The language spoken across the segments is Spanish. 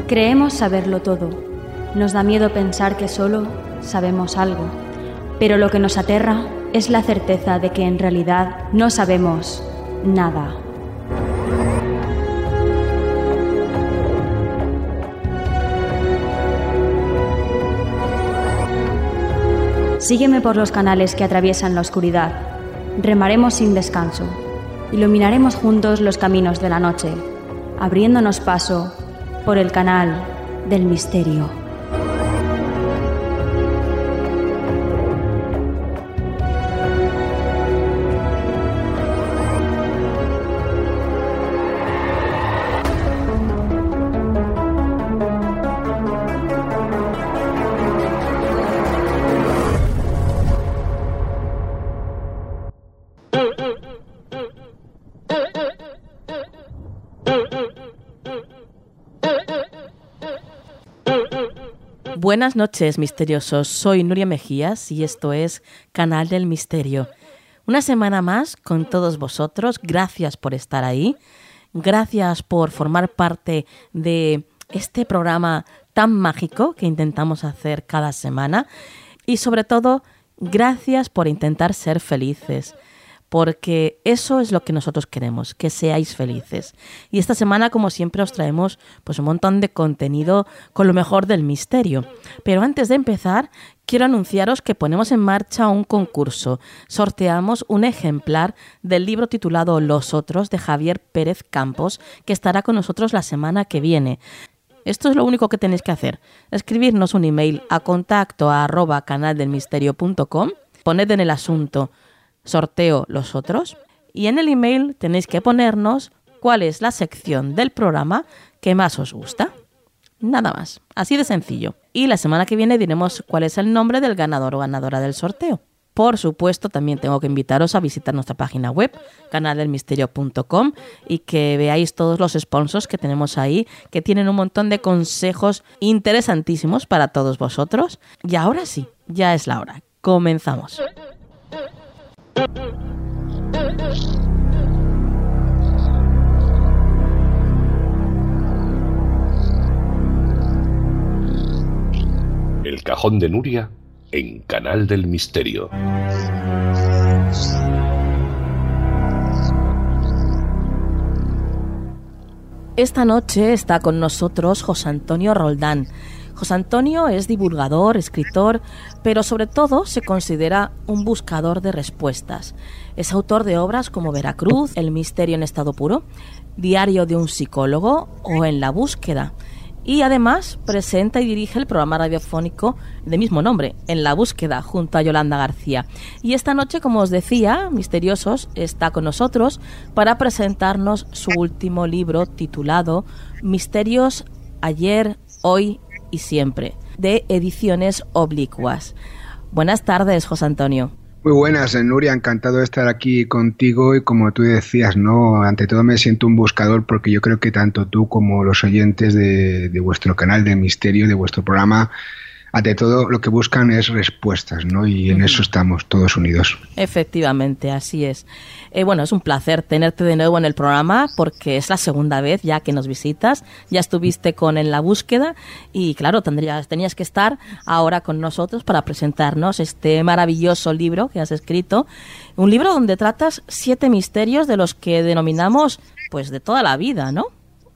Creemos saberlo todo. Nos da miedo pensar que solo sabemos algo. Pero lo que nos aterra es la certeza de que en realidad no sabemos nada. Sígueme por los canales que atraviesan la oscuridad. Remaremos sin descanso. Iluminaremos juntos los caminos de la noche, abriéndonos paso por el canal del misterio. Buenas noches, misteriosos. Soy Nuria Mejías y esto es Canal del Misterio. Una semana más con todos vosotros. Gracias por estar ahí. Gracias por formar parte de este programa tan mágico que intentamos hacer cada semana. Y sobre todo, gracias por intentar ser felices. Porque eso es lo que nosotros queremos, que seáis felices. Y esta semana, como siempre, os traemos pues un montón de contenido con lo mejor del misterio. Pero antes de empezar, quiero anunciaros que ponemos en marcha un concurso. Sorteamos un ejemplar del libro titulado Los Otros, de Javier Pérez Campos, que estará con nosotros la semana que viene. Esto es lo único que tenéis que hacer. Escribirnos un email a contacto@canaldelmisterio.com, poned en el asunto sorteo Los Otros y en el email tenéis que ponernos cuál es la sección del programa que más os gusta. Nada más, así de sencillo. Y la semana que viene diremos cuál es el nombre del ganador o ganadora del sorteo. Por supuesto, también tengo que invitaros a visitar nuestra página web, canaldelmisterio.com, y que veáis todos los sponsors que tenemos ahí, que tienen un montón de consejos interesantísimos para todos vosotros. Y ahora sí, ya es la hora. Comenzamos. El cajón de Nuria en Canal del Misterio. Esta noche está con nosotros José Antonio Roldán. José Antonio es divulgador, escritor, pero sobre todo se considera un buscador de respuestas. Es autor de obras como Veracruz, El misterio en estado puro, Diario de un psicólogo o En la búsqueda. Y además presenta y dirige el programa radiofónico de mismo nombre, En la búsqueda, junto a Yolanda García. Y esta noche, como os decía, misteriosos, está con nosotros para presentarnos su último libro titulado Misterios ayer, hoy y siempre, de Ediciones Oblicuas. Buenas tardes, José Antonio. Muy buenas, Nuria, encantado de estar aquí contigo y como tú decías, ¿no? Ante todo me siento un buscador porque yo creo que tanto tú como los oyentes de vuestro canal de misterio, de vuestro programa, ante todo lo que buscan es respuestas, ¿no? Y en eso estamos todos unidos. Efectivamente, así es. Bueno, es un placer tenerte de nuevo en el programa porque es la segunda vez ya que nos visitas. Ya estuviste con En la búsqueda y claro, tenías que estar ahora con nosotros para presentarnos este maravilloso libro que has escrito. Un libro donde tratas 7 misterios de los que denominamos pues de toda la vida, ¿no?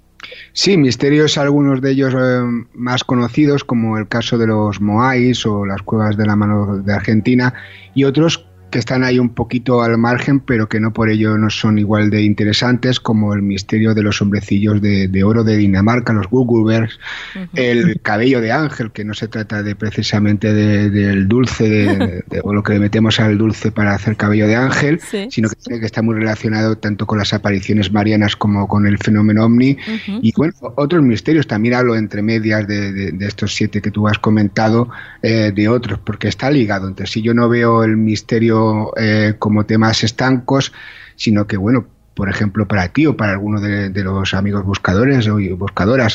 Sí, misterios, algunos de ellos más conocidos, como el caso de los Moais o las cuevas de la mano de Argentina, y otros que están ahí un poquito al margen, pero que no por ello no son igual de interesantes, como el misterio de los hombrecillos de oro de Dinamarca, los Gullbergs, el cabello de ángel, que no se trata de precisamente del dulce, o lo que le metemos al dulce para hacer cabello de ángel, sí, sino que está muy relacionado tanto con las apariciones marianas como con el fenómeno ovni. Y bueno, otros misterios, también hablo entre medias de estos 7 que tú has comentado, de otros, porque está ligado entre sí. Yo no veo el misterio como temas estancos, sino que, bueno, por ejemplo, para ti o para alguno de los amigos buscadores o buscadoras,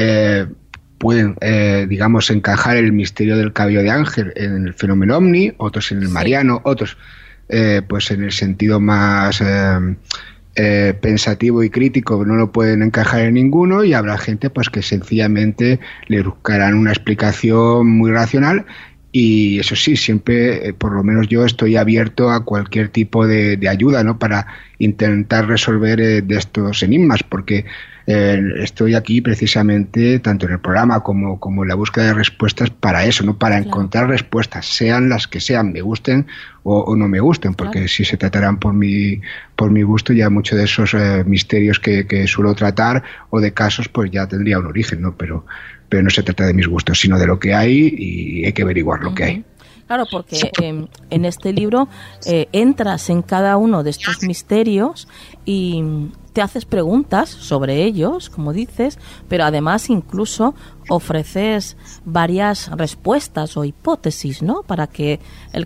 pueden, digamos, encajar el misterio del cabello de ángel en el fenómeno ovni, otros en el mariano, otros pues en el sentido más pensativo y crítico no lo pueden encajar en ninguno, y habrá gente pues que sencillamente le buscarán una explicación muy racional. Y eso sí, siempre, por lo menos yo estoy abierto a cualquier tipo de ayuda, ¿no? Para intentar resolver de estos enigmas, porque estoy aquí precisamente, tanto en el programa como en la búsqueda de respuestas, para eso, ¿no? Para encontrar respuestas, sean las que sean, me gusten o no me gusten, porque si se tratarán por mi gusto, ya muchos de esos misterios que suelo tratar, o de casos, pues ya tendría un origen, ¿no? Pero no se trata de mis gustos, sino de lo que hay, y hay que averiguar lo que hay. Claro, porque en este libro entras en cada uno de estos misterios y te haces preguntas sobre ellos, como dices, pero además incluso ofreces varias respuestas o hipótesis, ¿no? Para que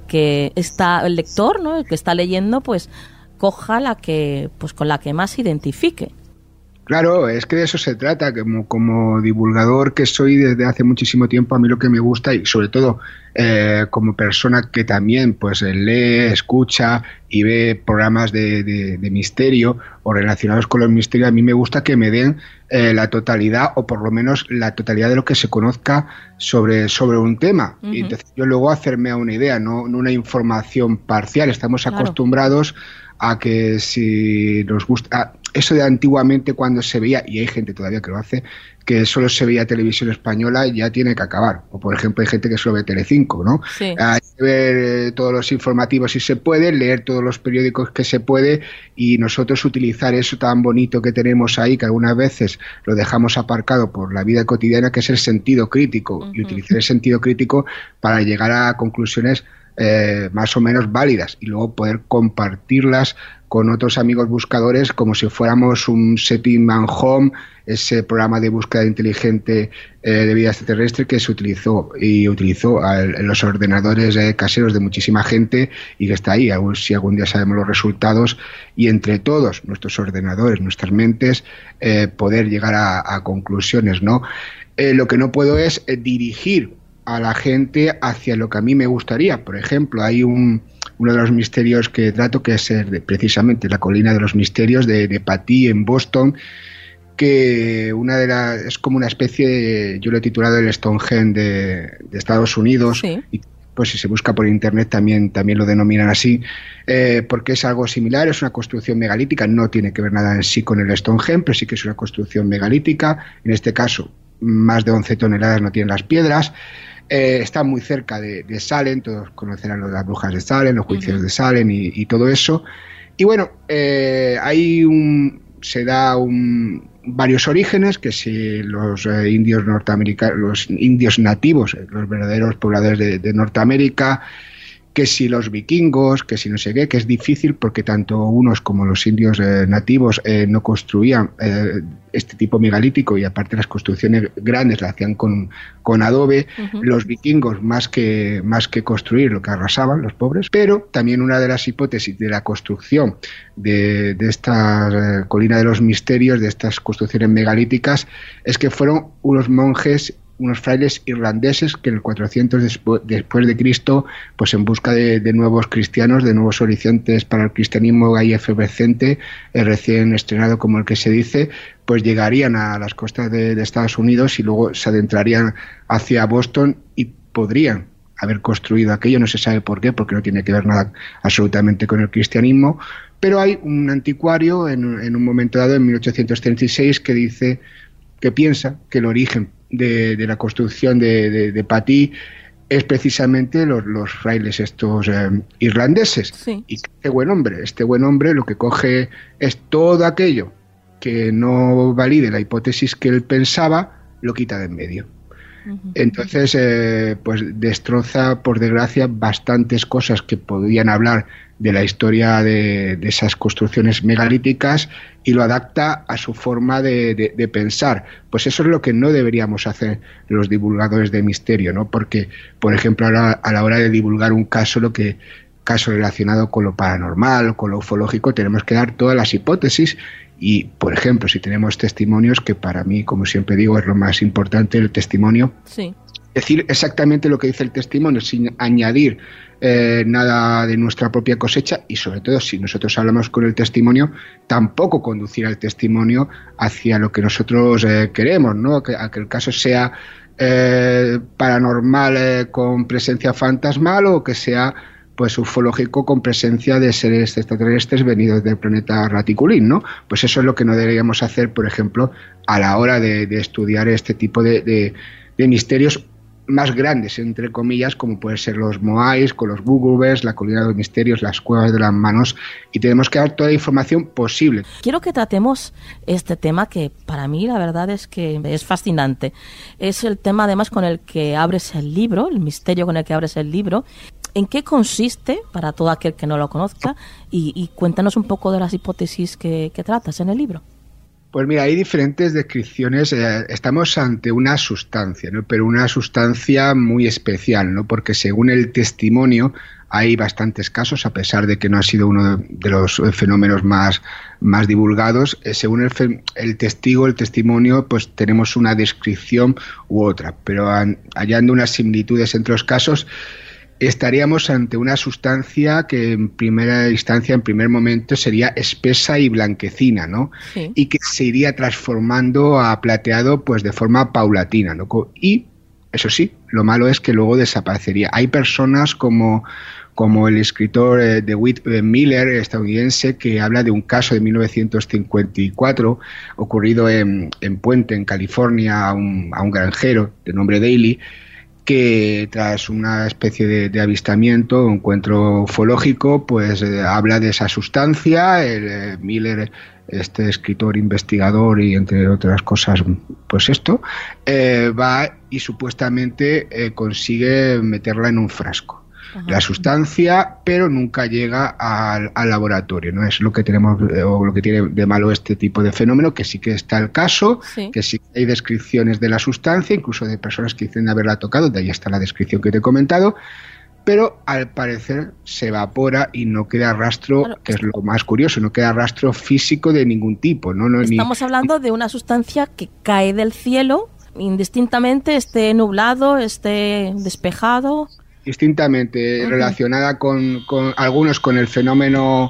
el lector, ¿no? El que está leyendo, pues coja la que, pues con la que más se identifique. Claro, es que de eso se trata, como divulgador que soy desde hace muchísimo tiempo. A mí lo que me gusta, y sobre todo como persona que también pues lee, escucha y ve programas de misterio o relacionados con los misterios, a mí me gusta que me den la totalidad, o por lo menos la totalidad de lo que se conozca sobre un tema. Y entonces yo luego hacerme a una idea, no una información parcial. Estamos acostumbrados a que si nos gusta eso de antiguamente, cuando se veía, y hay gente todavía que lo hace, que solo se veía televisión española, ya tiene que acabar. O por ejemplo hay gente que solo ve Telecinco, ¿no? Sí. Hay que ver todos los informativos si se puede, leer todos los periódicos que se puede, y nosotros utilizar eso tan bonito que tenemos ahí, que algunas veces lo dejamos aparcado por la vida cotidiana, que es el sentido crítico, y utilizar el sentido crítico para llegar a conclusiones más o menos válidas, y luego poder compartirlas con otros amigos buscadores, como si fuéramos un Setting Man Home, ese programa de búsqueda inteligente de vida extraterrestre que se utilizó en los ordenadores caseros de muchísima gente, y que está ahí, si algún día sabemos los resultados, y entre todos nuestros ordenadores, nuestras mentes, poder llegar a conclusiones, ¿no? Lo que no puedo es dirigir a la gente hacia lo que a mí me gustaría. Por ejemplo, hay uno de los misterios que trato, que es precisamente la colina de los misterios de Patí, en Boston, que es como una especie de, yo lo he titulado el Stonehenge de Estados Unidos. Sí. Y pues si se busca por internet también lo denominan así, porque es algo similar, es una construcción megalítica, no tiene que ver nada en sí con el Stonehenge, pero sí que es una construcción megalítica. En este caso, más de 11 toneladas no tienen las piedras. Está muy cerca de Salem, todos conocerán las brujas de Salem, los juicios de Salem y todo eso. Y bueno, se da varios orígenes, que si los indios norteamericanos, los indios nativos, los verdaderos pobladores de Norteamérica, que si los vikingos, que si no sé qué, que es difícil porque tanto unos como los indios nativos no construían este tipo megalítico, y aparte las construcciones grandes las hacían con adobe. Los vikingos más que construir, lo que arrasaban los pobres. Pero también una de las hipótesis de la construcción de esta colina de los misterios, de estas construcciones megalíticas, es que fueron unos frailes irlandeses que en el 400 después de Cristo, pues en busca de nuevos cristianos, de nuevos horizontes para el cristianismo ahí efervescente, recién estrenado como el que se dice, pues llegarían a las costas de Estados Unidos y luego se adentrarían hacia Boston y podrían haber construido aquello. No se sabe por qué, porque no tiene que ver nada absolutamente con el cristianismo, pero hay un anticuario en un momento dado, en 1836, que piensa que el origen de la construcción de Patí es precisamente los frailes estos irlandeses. Sí. Y este buen hombre lo que coge es todo aquello que no valide la hipótesis que él pensaba, lo quita de en medio. Entonces pues destroza, por desgracia, bastantes cosas que podían hablar de la historia de esas construcciones megalíticas, y lo adapta a su forma de pensar. Pues eso es lo que no deberíamos hacer los divulgadores de misterio, ¿no? Porque, por ejemplo, a la hora de divulgar un caso relacionado con lo paranormal, con lo ufológico, tenemos que dar todas las hipótesis. Y, por ejemplo, si tenemos testimonios, que para mí, como siempre digo, es lo más importante, el testimonio. Sí. decir exactamente lo que dice el testimonio, sin añadir nada de nuestra propia cosecha, y sobre todo si nosotros hablamos con el testimonio, tampoco conducir al testimonio hacia lo que nosotros queremos, ¿no? Que el caso sea paranormal con presencia fantasmal, o que sea pues ufológico con presencia de seres extraterrestres venidos del planeta Raticulín, ¿no? Pues eso es lo que no deberíamos hacer, por ejemplo, a la hora de estudiar este tipo de misterios más grandes, entre comillas, como pueden ser los Moais, con los Búgubers, la colina de los misterios, las cuevas de las manos, y tenemos que dar toda la información posible. Quiero que tratemos este tema que para mí la verdad es que es fascinante. Es el tema además con el que abres el libro, el misterio con el que abres el libro. ¿En qué consiste, para todo aquel que no lo conozca? Y cuéntanos un poco de las hipótesis que tratas en el libro. Pues mira, hay diferentes descripciones. Estamos ante una sustancia, ¿no? Pero una sustancia muy especial, ¿no? Porque según el testimonio hay bastantes casos, a pesar de que no ha sido uno de los fenómenos más divulgados. Según el testigo, el testimonio, pues tenemos una descripción u otra, pero hallando unas similitudes entre los casos, estaríamos ante una sustancia que en primera instancia, en primer momento, sería espesa y blanquecina, ¿no? Sí. Y que se iría transformando a plateado pues de forma paulatina, ¿no? Y, eso sí, lo malo es que luego desaparecería. Hay personas como el escritor DeWitt Miller, estadounidense, que habla de un caso de 1954 ocurrido en Puente, en California, a un granjero de nombre Daly, que tras una especie de avistamiento, un encuentro ufológico, pues habla de esa sustancia. Miller, este escritor, investigador y entre otras cosas, pues esto, va y supuestamente consigue meterla en un frasco. Ajá. La sustancia, pero nunca llega al laboratorio, ¿no? Es lo que tenemos, o lo que tiene de malo este tipo de fenómeno, que sí que está el caso, sí, que sí hay descripciones de la sustancia, incluso de personas que dicen haberla tocado, de ahí está la descripción que te he comentado, pero al parecer se evapora y no queda rastro, claro, que es lo más curioso, no queda rastro físico de ningún tipo, ¿no? Estamos hablando de una sustancia que cae del cielo, indistintamente, esté nublado, esté despejado. Distintamente relacionada con algunos con el fenómeno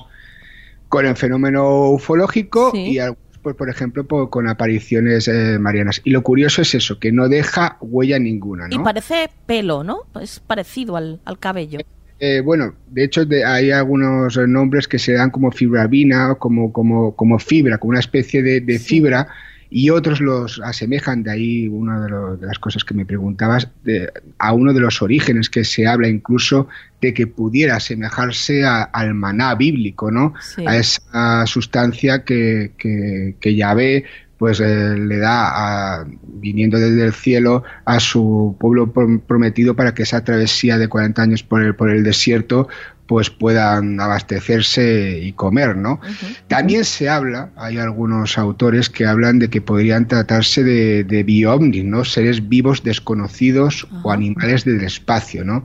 ufológico, sí, y algunos, pues, por ejemplo, con apariciones marianas. Y lo curioso es eso, que no deja huella ninguna, ¿no? Y parece pelo, ¿no? Es parecido al cabello. Bueno, de hecho hay algunos nombres que se dan como fibrabina, como fibra, como una especie de fibra, y otros los asemejan. De ahí una de las cosas que me preguntabas, a uno de los orígenes que se habla incluso de que pudiera asemejarse al maná bíblico, ¿no? Sí. A esa sustancia que Yahvé pues le da viniendo desde el cielo a su pueblo prometido, para que esa travesía de 40 años por el desierto pues puedan abastecerse y comer, ¿no? Uh-huh. También se habla, hay algunos autores que hablan de que podrían tratarse de bio-ovnis, ¿no? Seres vivos desconocidos, uh-huh, o animales del espacio, ¿no?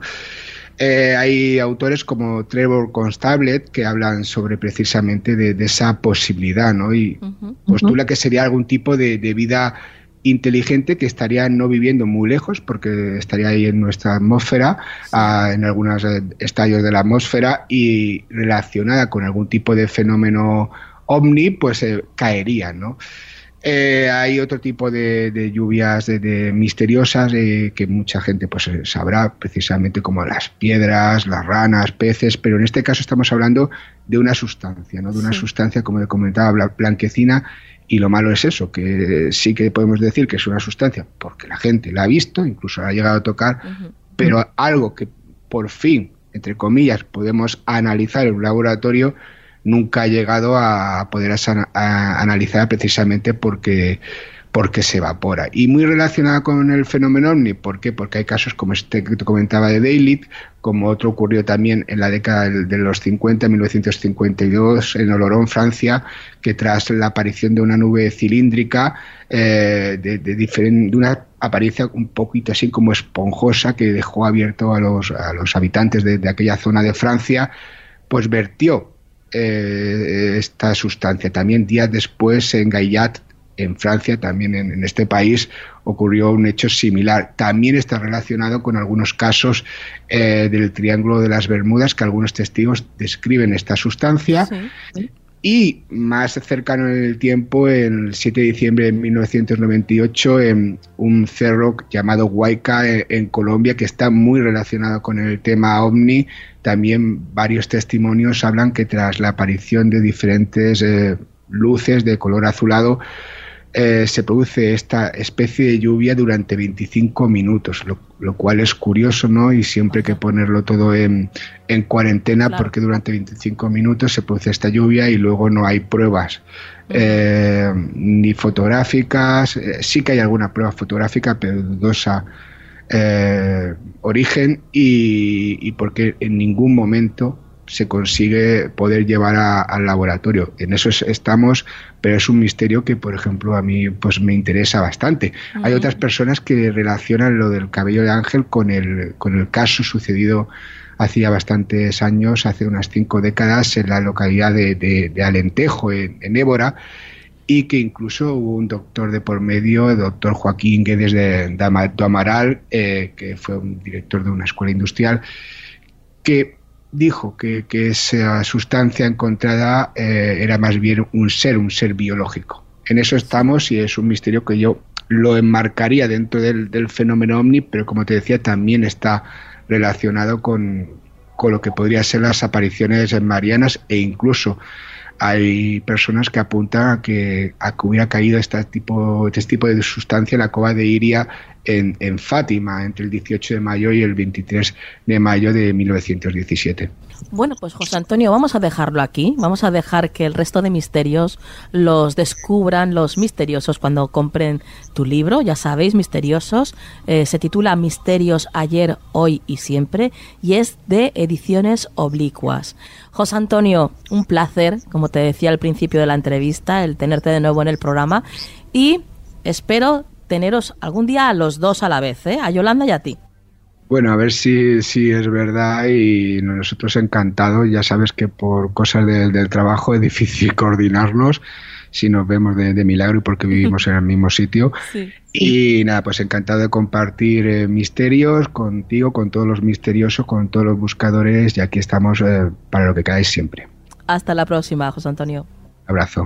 Hay autores como Trevor Constablet que hablan sobre precisamente de esa posibilidad, ¿no? Y uh-huh, postula que sería algún tipo de vida inteligente que estaría no viviendo muy lejos, porque estaría ahí en nuestra atmósfera, en algunos estadios de la atmósfera, y relacionada con algún tipo de fenómeno ovni, pues caería, ¿no? Hay otro tipo de lluvias misteriosas que mucha gente pues sabrá, precisamente como las piedras, las ranas, peces, pero en este caso estamos hablando de una sustancia, ¿no? De una sustancia, como le comentaba, blanquecina. Y lo malo es eso, que sí que podemos decir que es una sustancia porque la gente la ha visto, incluso la ha llegado a tocar, uh-huh, pero algo que por fin, entre comillas, podemos analizar en un laboratorio, nunca ha llegado a poder analizar, precisamente porque se evapora. Y muy relacionada con el fenómeno ovni, ¿por qué? Porque hay casos como este que te comentaba de Daly, como otro ocurrió también en la década de los 50, 1952, en Oloron, Francia, que tras la aparición de una nube cilíndrica, de una apariencia un poquito así como esponjosa, que dejó abierto a los habitantes de aquella zona de Francia, pues vertió esta sustancia. También días después en Gaillac, en Francia, también en este país, ocurrió un hecho similar. También está relacionado con algunos casos del Triángulo de las Bermudas, que algunos testigos describen esta sustancia. Sí. Y más cercano en el tiempo, el 7 de diciembre de 1998, en un cerro llamado Huayca en Colombia, que está muy relacionado con el tema OVNI. También varios testimonios hablan que tras la aparición de diferentes luces de color azulado, se produce esta especie de lluvia durante 25 minutos, lo cual es curioso, ¿no? Y siempre hay que ponerlo todo en cuarentena, claro, porque durante 25 minutos se produce esta lluvia y luego no hay pruebas ni fotográficas. Sí que hay alguna prueba fotográfica, pero de dudosa origen, y porque en ningún momento se consigue poder llevar al laboratorio. En eso estamos, pero es un misterio que, por ejemplo, a mí pues me interesa bastante. Hay otras personas que relacionan lo del cabello de ángel con el caso sucedido hacía bastantes años, hace unas 5 décadas, en la localidad de Alentejo, en Évora, y que incluso hubo un doctor de por medio, el doctor Joaquín Guedes de Amaral, que fue un director de una escuela industrial, que dijo que esa sustancia encontrada era más bien un ser biológico. En eso estamos, y es un misterio que yo lo enmarcaría dentro del fenómeno OVNI, pero como te decía, también está relacionado con lo que podría ser las apariciones marianas, e incluso hay personas que apuntan a que hubiera caído este tipo de sustancia en la cova de Iria en Fátima entre el 18 de mayo y el 23 de mayo de 1917. Bueno, pues José Antonio, vamos a dejarlo aquí. Vamos a dejar que el resto de misterios los descubran los misteriosos cuando compren tu libro. Ya sabéis, Misteriosos. Se titula Misterios ayer, hoy y siempre, y es de Ediciones Oblicuas. José Antonio, un placer, como te decía al principio de la entrevista, el tenerte de nuevo en el programa, y espero teneros algún día a los dos a la vez, a Yolanda y a ti. Bueno, a ver si es verdad, y nosotros encantados. Ya sabes que por cosas del trabajo es difícil coordinarnos si nos vemos de milagro y porque vivimos en el mismo sitio. Sí. Y nada, pues encantado de compartir misterios contigo, con todos los misteriosos, con todos los buscadores, y aquí estamos para lo que queráis siempre. Hasta la próxima, José Antonio. Abrazo.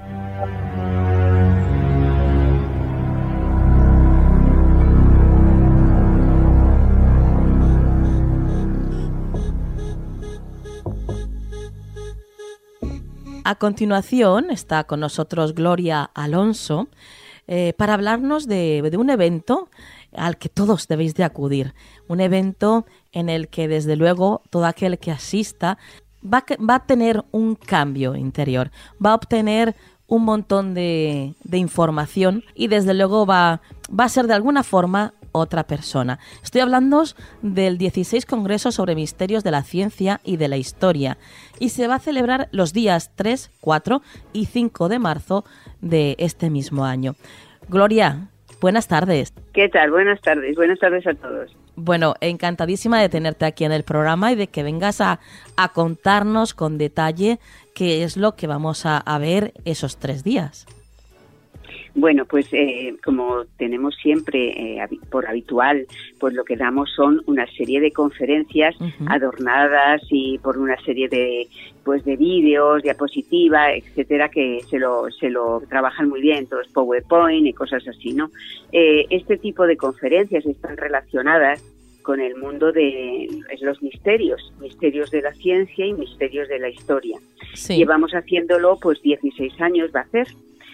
A continuación está con nosotros Gloria Alonso para hablarnos de un evento al que todos debéis de acudir. Un evento en el que, desde luego, todo aquel que asista va a tener un cambio interior, va a obtener un montón de información y, desde luego, va a ser de alguna forma otra persona. Estoy hablando del 16 Congreso sobre Misterios de la Ciencia y de la Historia, y se va a celebrar los días 3, 4 y 5 de marzo de este mismo año. Gloria, buenas tardes. ¿Qué tal? Buenas tardes a todos. Bueno, encantadísima de tenerte aquí en el programa y de que vengas a contarnos con detalle qué es lo que vamos a ver esos 3 días. Bueno, pues como tenemos siempre por habitual, pues lo que damos son una serie de conferencias adornadas y por una serie de vídeos, diapositivas, etcétera, que se lo trabajan muy bien, todos PowerPoint y cosas así, ¿no? Este tipo de conferencias están relacionadas con el mundo de los misterios de la ciencia y misterios de la historia. Sí. Llevamos haciéndolo 16 años, va a ser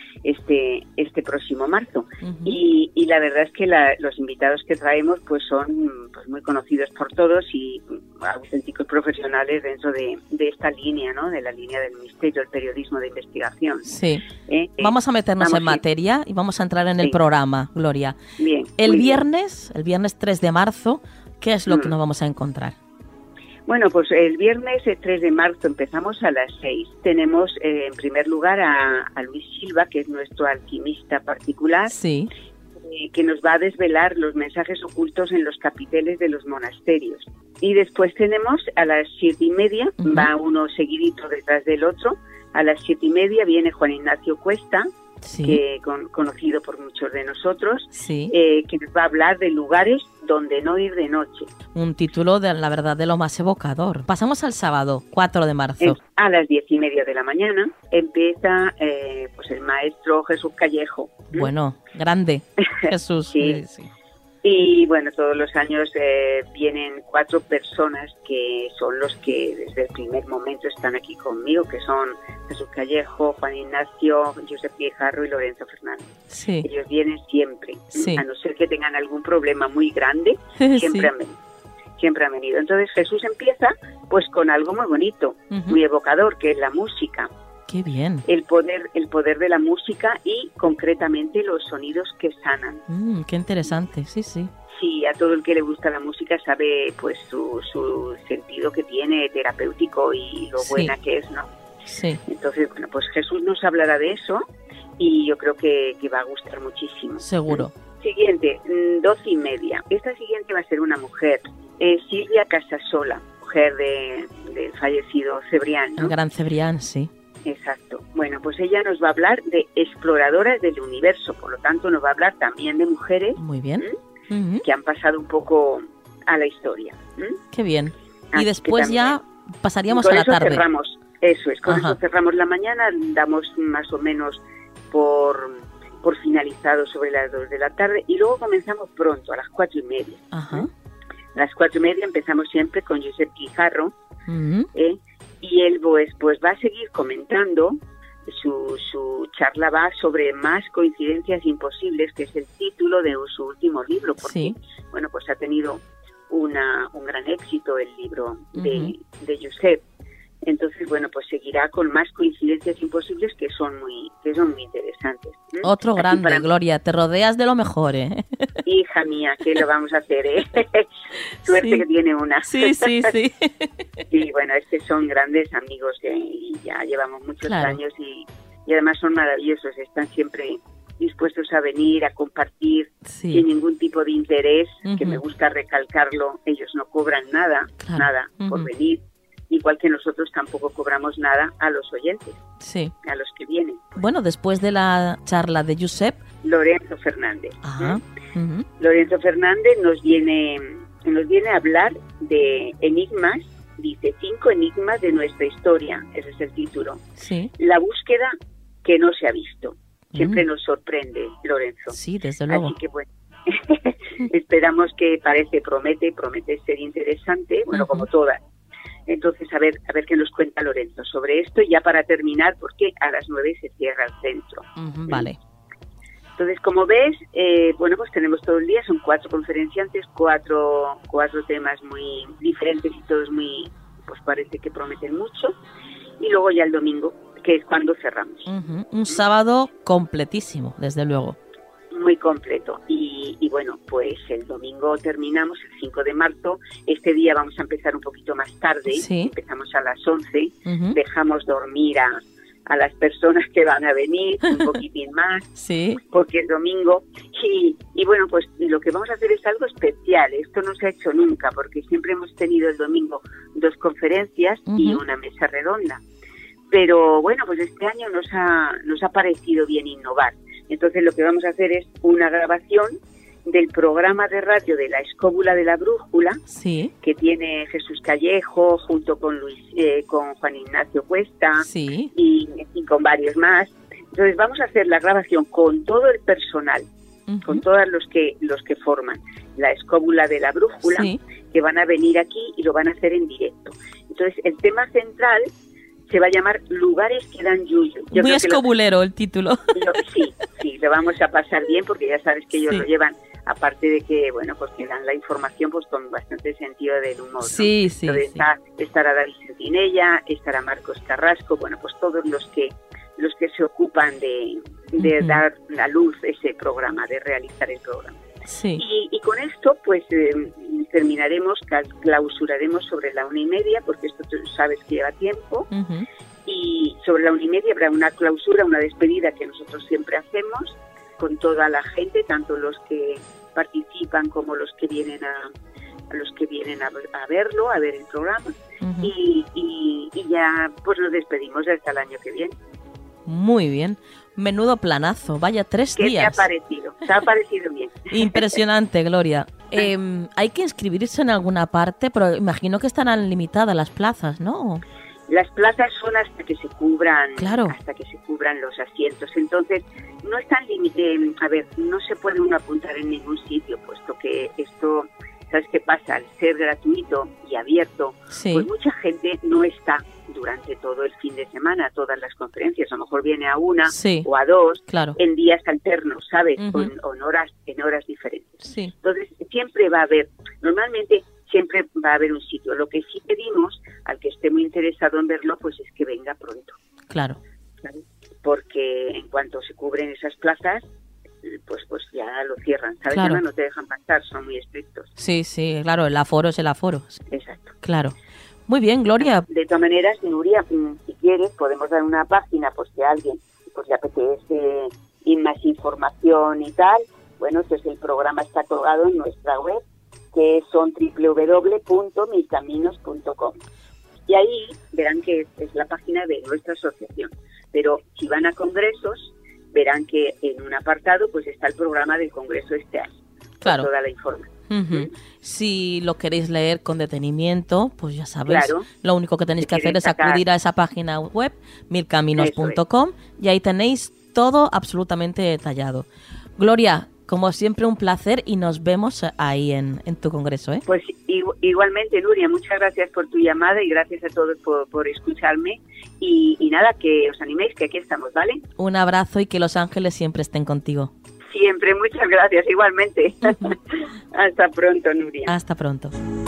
este próximo marzo. Y la verdad es que los invitados que traemos pues son muy conocidos por todos y auténticos profesionales dentro de esta línea, ¿no? De la línea del misterio, el periodismo de investigación. Sí. Vamos a meternos en materia y vamos a entrar en el programa, Gloria. Bien. El viernes 3 de marzo, ¿qué es lo que nos vamos a encontrar? Bueno, pues el viernes 3 de marzo empezamos a las 6. Tenemos en primer lugar a Luis Silva, que es nuestro alquimista particular, sí, que nos va a desvelar los mensajes ocultos en los capiteles de los monasterios. Y después tenemos a las 7:30, va uno seguidito detrás del otro. A las 7:30 viene Juan Ignacio Cuesta, conocido por muchos de nosotros, sí. Que nos va a hablar de lugares donde no ir de noche. Un título, la verdad, de lo más evocador. Pasamos al sábado, 4 de marzo. A las 10:30 de la mañana empieza pues el maestro Jesús Callejo. Bueno, grande, Jesús. Sí. Sí. Y bueno, todos los años vienen 4 personas que son los que desde el primer momento están aquí conmigo, que son Jesús Callejo, Juan Ignacio, Josep Guijarro y Lorenzo Fernández. Sí. Ellos vienen siempre, sí. A no ser que tengan algún problema muy grande, siempre sí. han venido. Siempre han venido. Entonces Jesús empieza pues con algo muy bonito, muy evocador, que es la música. ¡Qué bien! El poder de la música y concretamente los sonidos que sanan. ¡Qué interesante! Sí, sí. Sí, a todo el que le gusta la música sabe pues su sentido que tiene terapéutico y lo buena que es, ¿no? Sí. Entonces, bueno, pues Jesús nos hablará de eso y yo creo que va a gustar muchísimo. Seguro. Siguiente, 12:30. Esta siguiente va a ser una mujer, Silvia Casasola, mujer del fallecido Cebrián, ¿no? El gran Cebrián, sí. Exacto. Bueno, pues ella nos va a hablar de exploradoras del universo, por lo tanto nos va a hablar también de mujeres. Muy bien. Que han pasado un poco a la historia. Qué bien. Así y después ya pasaríamos a la tarde. Cerramos, eso es, con eso cerramos la mañana, damos más o menos por finalizado sobre las 2 de la tarde y luego comenzamos pronto, a las 4:30. Ajá. A las 4:30 empezamos siempre con Josep Guijarro, y él pues va a seguir comentando. Su charla va sobre más coincidencias imposibles, que es el título de su último libro, porque bueno, pues ha tenido un gran éxito el libro de Josep. Entonces, bueno, pues seguirá con más coincidencias imposibles que son muy interesantes. Otro grande, Gloria, te rodeas de lo mejor, ¿eh? Hija mía, ¿qué lo vamos a hacer, eh? Suerte que tiene una. Sí, sí, sí. Y bueno, es que son grandes amigos y ya llevamos muchos años y además son maravillosos, están siempre dispuestos a venir, a compartir sin ningún tipo de interés, que me gusta recalcarlo, ellos no cobran nada por venir. Igual que nosotros tampoco cobramos nada a los oyentes, a los que vienen. Bueno, después de la charla de Josep, Lorenzo Fernández. Lorenzo Fernández nos viene a hablar de enigmas, dice 5 enigmas de nuestra historia, ese es el título. Sí. La búsqueda que no se ha visto. Siempre nos sorprende, Lorenzo. Sí, desde luego. Así que bueno, esperamos que promete ser interesante, bueno, como todas. Entonces, a ver qué nos cuenta Lorenzo sobre esto, ya para terminar, porque a las 9 se cierra el centro. Vale. Entonces, como ves, bueno, pues tenemos todo el día, son 4 conferenciantes, cuatro temas muy diferentes y todos muy, pues parece que prometen mucho. Y luego ya el domingo, que es cuando cerramos. Un sábado completísimo, desde luego. Muy completo. Y bueno, pues el domingo terminamos, el 5 de marzo. Este día vamos a empezar un poquito más tarde. Empezamos a las 11. Dejamos dormir a las personas que van a venir un poquitín más. Porque es domingo. Y bueno, pues lo que vamos a hacer es algo especial. Esto no se ha hecho nunca, porque siempre hemos tenido el domingo 2 conferencias y una mesa redonda. Pero bueno, pues este año nos ha parecido bien innovar. Entonces lo que vamos a hacer es una grabación del programa de radio de La Escóbula de la Brújula, que tiene Jesús Callejo junto con con Juan Ignacio Cuesta y con varios más. Entonces vamos a hacer la grabación con todo el personal, con todos los que forman La Escóbula de la Brújula, que van a venir aquí y lo van a hacer en directo. Entonces el tema central se va a llamar Lugares que dan yuyu. Muy escobulero el título. Sí, lo vamos a pasar bien porque ya sabes que ellos lo llevan, aparte de que, bueno, pues que dan la información pues con bastante sentido del humor. Entonces estará David Sentinella, estará Marcos Carrasco, bueno, pues todos los que se ocupan de dar a luz ese programa, de realizar el programa. Y con esto pues terminaremos, clausuraremos sobre la 1:30, porque esto tú sabes que lleva tiempo, y sobre la 1:30 habrá una clausura, una despedida que nosotros siempre hacemos con toda la gente, tanto los que participan como los que vienen a verlo, a ver el programa, y ya pues nos despedimos hasta el año que viene. Muy bien. Menudo planazo. Vaya, 3 ¿Qué días. te ha parecido? ¿Te ha parecido bien? Impresionante, Gloria. Hay que inscribirse en alguna parte, pero imagino que estarán limitadas las plazas, ¿no? Las plazas son hasta que se cubran, Claro. hasta que se cubran los asientos. Entonces, no es tan no se puede uno apuntar en ningún sitio, puesto que esto, ¿sabes qué pasa? Al ser gratuito y abierto, Sí. pues mucha gente no está durante todo el fin de semana a todas las conferencias. A lo mejor viene a una Sí. o a dos Claro. en días alternos, ¿sabes? Ujú. O en horas diferentes. Sí. Entonces, normalmente siempre va a haber un sitio. Lo que sí pedimos al que esté muy interesado en verlo, pues es que venga pronto, Claro. ¿sabes? Porque en cuanto se cubren esas plazas, pues ya lo cierran, ¿sabes? Claro. Además, no te dejan pasar, son muy estrictos. Sí, claro, el aforo es el aforo. Exacto. Claro. Muy bien, Gloria. De todas maneras, Nuria, si quieres, podemos dar una página, pues si a alguien pues le apetece ir más información y tal. Bueno, pues el programa está colgado en nuestra web, que son www.milcaminos.com. Y ahí verán que es la página de nuestra asociación. Pero si van a congresos, verán que en un apartado pues está el programa del congreso este año. Claro. Toda la información. Ujú. Si lo queréis leer con detenimiento, pues ya sabéis, Claro. lo único que tenéis Si que hacer queréis es sacar- acudir a esa página web, milcaminos.com, y ahí tenéis todo absolutamente detallado. Gloria, como siempre, un placer y nos vemos ahí en tu congreso, ¿eh? Pues igualmente, Nuria, muchas gracias por tu llamada y gracias a todos por escucharme. Y nada, que os animéis, que aquí estamos, ¿vale? Un abrazo y que los ángeles siempre estén contigo. Siempre, muchas gracias, igualmente. Hasta pronto, Nuria. Hasta pronto.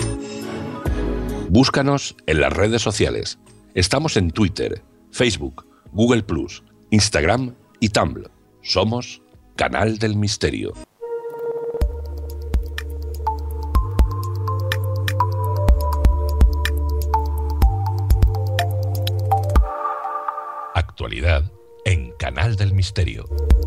Búscanos en las redes sociales. Estamos en Twitter, Facebook, Google+, Instagram y Tumblr. Somos Canal del Misterio. Actualidad en Canal del Misterio.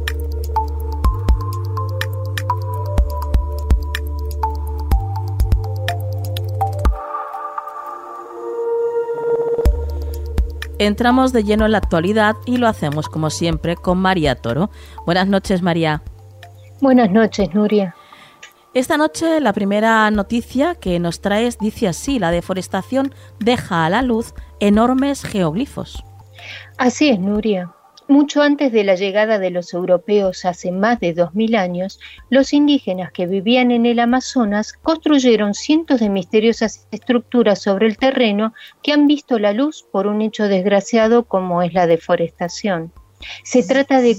Entramos de lleno en la actualidad y lo hacemos como siempre con María Toro. Buenas noches, María. Buenas noches, Nuria. Esta noche la primera noticia que nos traes dice así: la deforestación deja a la luz enormes geoglifos. Así es, Nuria. Mucho antes de la llegada de los europeos hace más de 2000 años, los indígenas que vivían en el Amazonas construyeron cientos de misteriosas estructuras sobre el terreno que han visto la luz por un hecho desgraciado como es la deforestación. Se trata de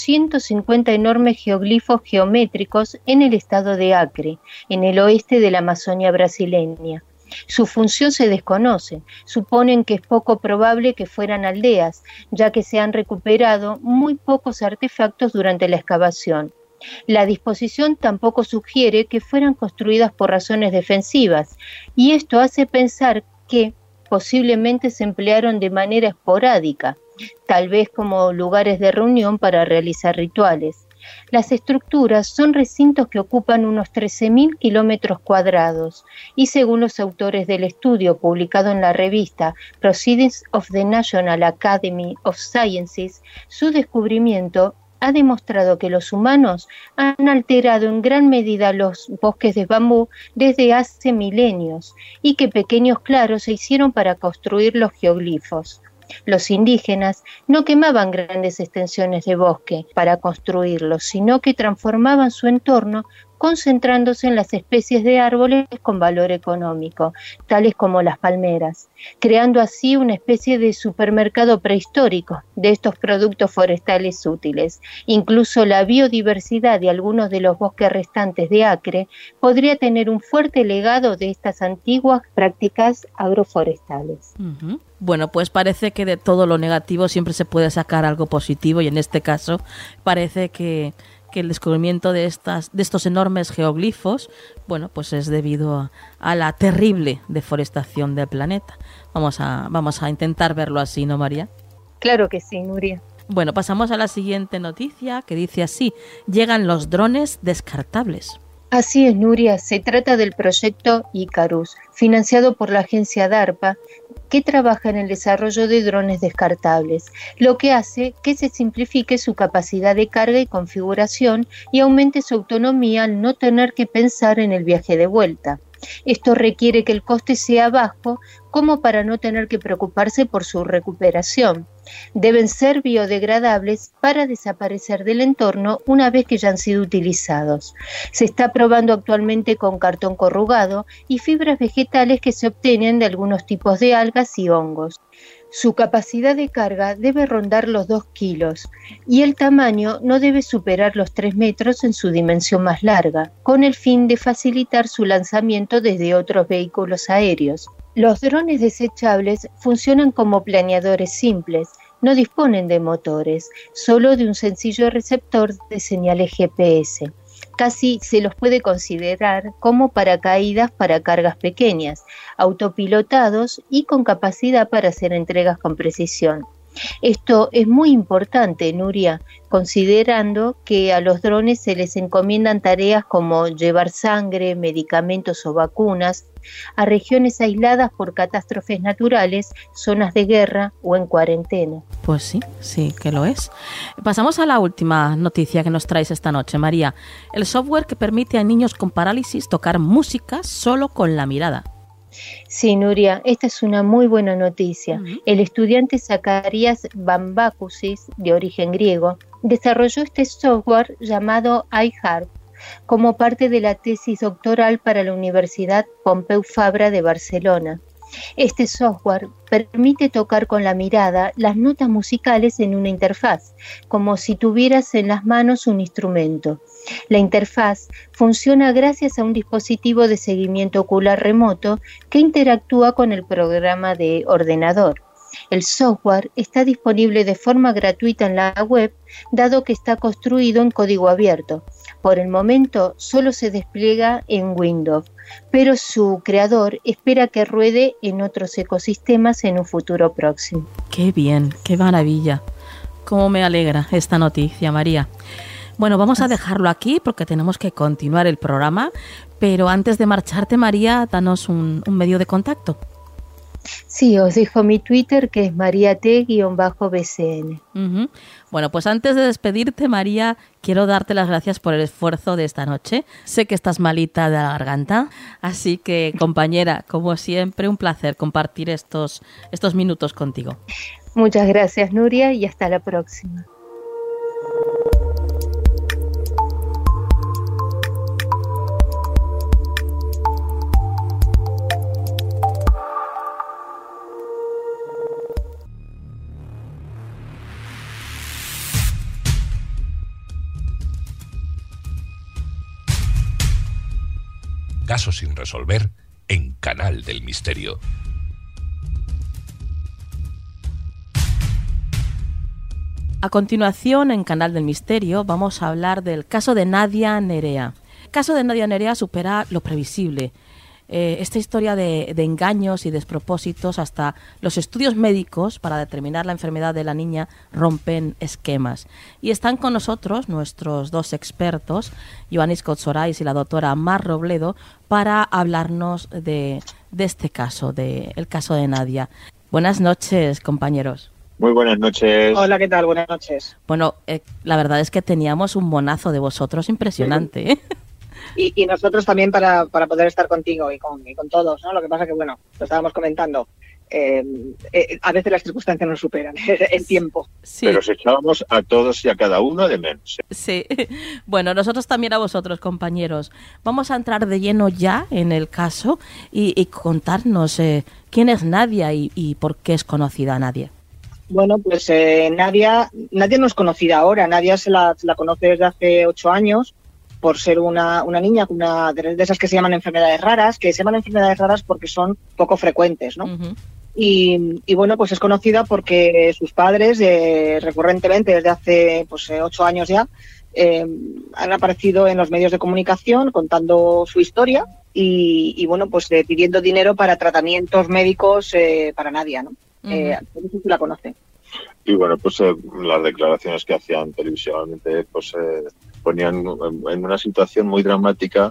450 enormes geoglifos geométricos en el estado de Acre, en el oeste de la Amazonia brasileña. Su función se desconoce. Suponen que es poco probable que fueran aldeas, ya que se han recuperado muy pocos artefactos durante la excavación. La disposición tampoco sugiere que fueran construidas por razones defensivas, y esto hace pensar que posiblemente se emplearon de manera esporádica, tal vez como lugares de reunión para realizar rituales. Las estructuras son recintos que ocupan unos 13.000 kilómetros cuadrados y según los autores del estudio publicado en la revista Proceedings of the National Academy of Sciences, su descubrimiento ha demostrado que los humanos han alterado en gran medida los bosques de bambú desde hace milenios y que pequeños claros se hicieron para construir los geoglifos. Los indígenas no quemaban grandes extensiones de bosque para construirlos, sino que transformaban su entorno concentrándose en las especies de árboles con valor económico, tales como las palmeras, creando así una especie de supermercado prehistórico de estos productos forestales útiles. Incluso la biodiversidad de algunos de los bosques restantes de Acre podría tener un fuerte legado de estas antiguas prácticas agroforestales. Uh-huh. Bueno, pues parece que de todo lo negativo siempre se puede sacar algo positivo, y en este caso parece que el descubrimiento de estos enormes geoglifos, bueno, pues es debido a la terrible deforestación del planeta. Vamos a intentar verlo así, ¿no, María? Claro que sí, Nuria. Bueno, pasamos a la siguiente noticia que dice así: llegan los drones descartables. Así es, Nuria, se trata del proyecto Icarus, financiado por la agencia DARPA, que trabaja en el desarrollo de drones descartables, lo que hace que se simplifique su capacidad de carga y configuración y aumente su autonomía al no tener que pensar en el viaje de vuelta. Esto requiere que el coste sea bajo, como para no tener que preocuparse por su recuperación. Deben ser biodegradables para desaparecer del entorno una vez que ya han sido utilizados. Se está probando actualmente con cartón corrugado y fibras vegetales que se obtienen de algunos tipos de algas y hongos. Su capacidad de carga debe rondar los 2 kilos y el tamaño no debe superar los 3 metros en su dimensión más larga, con el fin de facilitar su lanzamiento desde otros vehículos aéreos. Los drones desechables funcionan como planeadores simples, no disponen de motores, solo de un sencillo receptor de señales GPS. Casi se los puede considerar como paracaídas para cargas pequeñas, autopilotados y con capacidad para hacer entregas con precisión. Esto es muy importante, Nuria, considerando que a los drones se les encomiendan tareas como llevar sangre, medicamentos o vacunas a regiones aisladas por catástrofes naturales, zonas de guerra o en cuarentena. Pues sí que lo es. Pasamos a la última noticia que nos traes esta noche, María. El software que permite a niños con parálisis tocar música solo con la mirada. Sí, Nuria, esta es una muy buena noticia. El estudiante Zacarías Bambakusis, de origen griego, desarrolló este software llamado iHarp como parte de la tesis doctoral para la Universidad Pompeu Fabra de Barcelona. Este software permite tocar con la mirada las notas musicales en una interfaz, como si tuvieras en las manos un instrumento. La interfaz funciona gracias a un dispositivo de seguimiento ocular remoto que interactúa con el programa de ordenador. El software está disponible de forma gratuita en la web, dado que está construido en código abierto. Por el momento solo se despliega en Windows, pero su creador espera que ruede en otros ecosistemas en un futuro próximo. ¡Qué bien! ¡Qué maravilla! ¡Cómo me alegra esta noticia, María! Bueno, vamos a dejarlo aquí porque tenemos que continuar el programa, pero antes de marcharte, María, danos un medio de contacto. Sí, os dejo mi Twitter, que es mariat_bcn. Bueno, pues antes de despedirte, María, quiero darte las gracias por el esfuerzo de esta noche. Sé que estás malita de la garganta, así que, compañera, como siempre, un placer compartir estos minutos contigo. Muchas gracias, Nuria, y hasta la próxima. Casos sin resolver en Canal del Misterio. A continuación, en Canal del Misterio, vamos a hablar del caso de Nadia Nerea. El caso de Nadia Nerea supera lo previsible. Esta historia de engaños y despropósitos, hasta los estudios médicos para determinar la enfermedad de la niña rompen esquemas. Y están con nosotros nuestros dos expertos, Ioannis Kotsorais y la doctora Mar Robledo, para hablarnos de este caso, el caso de Nadia. Buenas noches, compañeros. Muy buenas noches. Hola, ¿qué tal? Buenas noches. Bueno, la verdad es que teníamos un monazo de vosotros impresionante, ¿eh? Y nosotros también para poder estar contigo y con todos, ¿no? Lo que pasa que, bueno, lo estábamos comentando, a veces las circunstancias nos superan el tiempo. Sí. Pero os echábamos a todos y a cada uno de menos. Sí. Bueno, nosotros también a vosotros, compañeros. Vamos a entrar de lleno ya en el caso y contarnos quién es Nadia y por qué es conocida Nadia. Bueno, pues Nadia no es conocida ahora. Nadia se la conoce desde hace 8 años. Por ser una niña con una de esas que se llaman enfermedades raras, que se llaman enfermedades raras porque son poco frecuentes, ¿no? Uh-huh. Y bueno, pues es conocida porque sus padres recurrentemente desde hace 8 años ya han aparecido en los medios de comunicación contando su historia y bueno, pues pidiendo dinero para tratamientos médicos para Nadia, ¿no? No sé si la conoce. Y bueno, pues las declaraciones que hacían televisivamente pues ponían en una situación muy dramática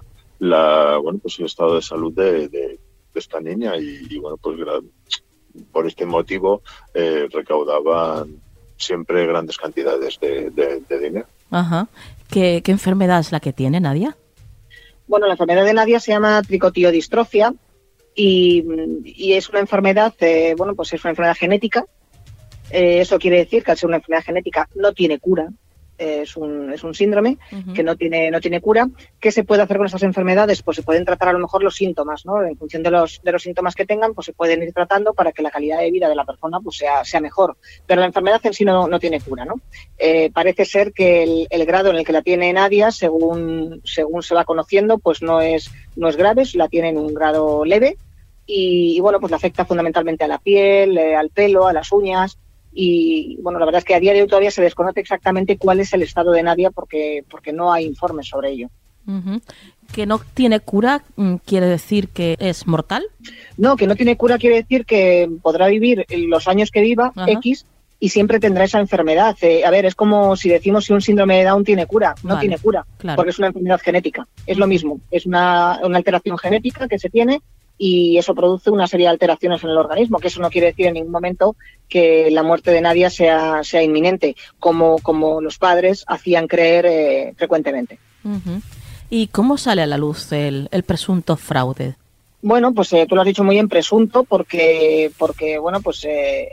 pues el estado de salud de esta niña y bueno, pues por este motivo recaudaban siempre grandes cantidades de dinero. Ajá. ¿Qué enfermedad es la que tiene Nadia? Bueno, la enfermedad de Nadia se llama tricotiodistrofia y es una enfermedad, pues es una enfermedad genética. Eso quiere decir que al ser una enfermedad genética no tiene cura. Es un síndrome que no tiene cura. ¿Qué se puede hacer con estas enfermedades? Pues se pueden tratar a lo mejor los síntomas, ¿no? En función de los síntomas que tengan, pues se pueden ir tratando para que la calidad de vida de la persona pues sea mejor. Pero la enfermedad en sí no tiene cura, ¿no? Parece ser que el grado en el que la tiene Nadia, según se va conociendo, pues no es grave, la tiene en un grado leve y bueno, pues le afecta fundamentalmente a la piel, al pelo, a las uñas. Y bueno, la verdad es que a día de hoy todavía se desconoce exactamente cuál es el estado de Nadia porque no hay informes sobre ello. ¿Que no tiene cura quiere decir que es mortal? No, que no tiene cura quiere decir que podrá vivir los años que viva, X, y siempre tendrá esa enfermedad. Es como si decimos si un síndrome de Down tiene cura. No tiene cura, claro, porque es una enfermedad genética. Es lo mismo, es una alteración genética que se tiene y eso produce una serie de alteraciones en el organismo, que eso no quiere decir en ningún momento que la muerte de Nadia sea inminente, como los padres hacían creer frecuentemente. ¿Y cómo sale a la luz el presunto fraude? Bueno, pues tú lo has dicho muy bien, presunto, porque bueno, pues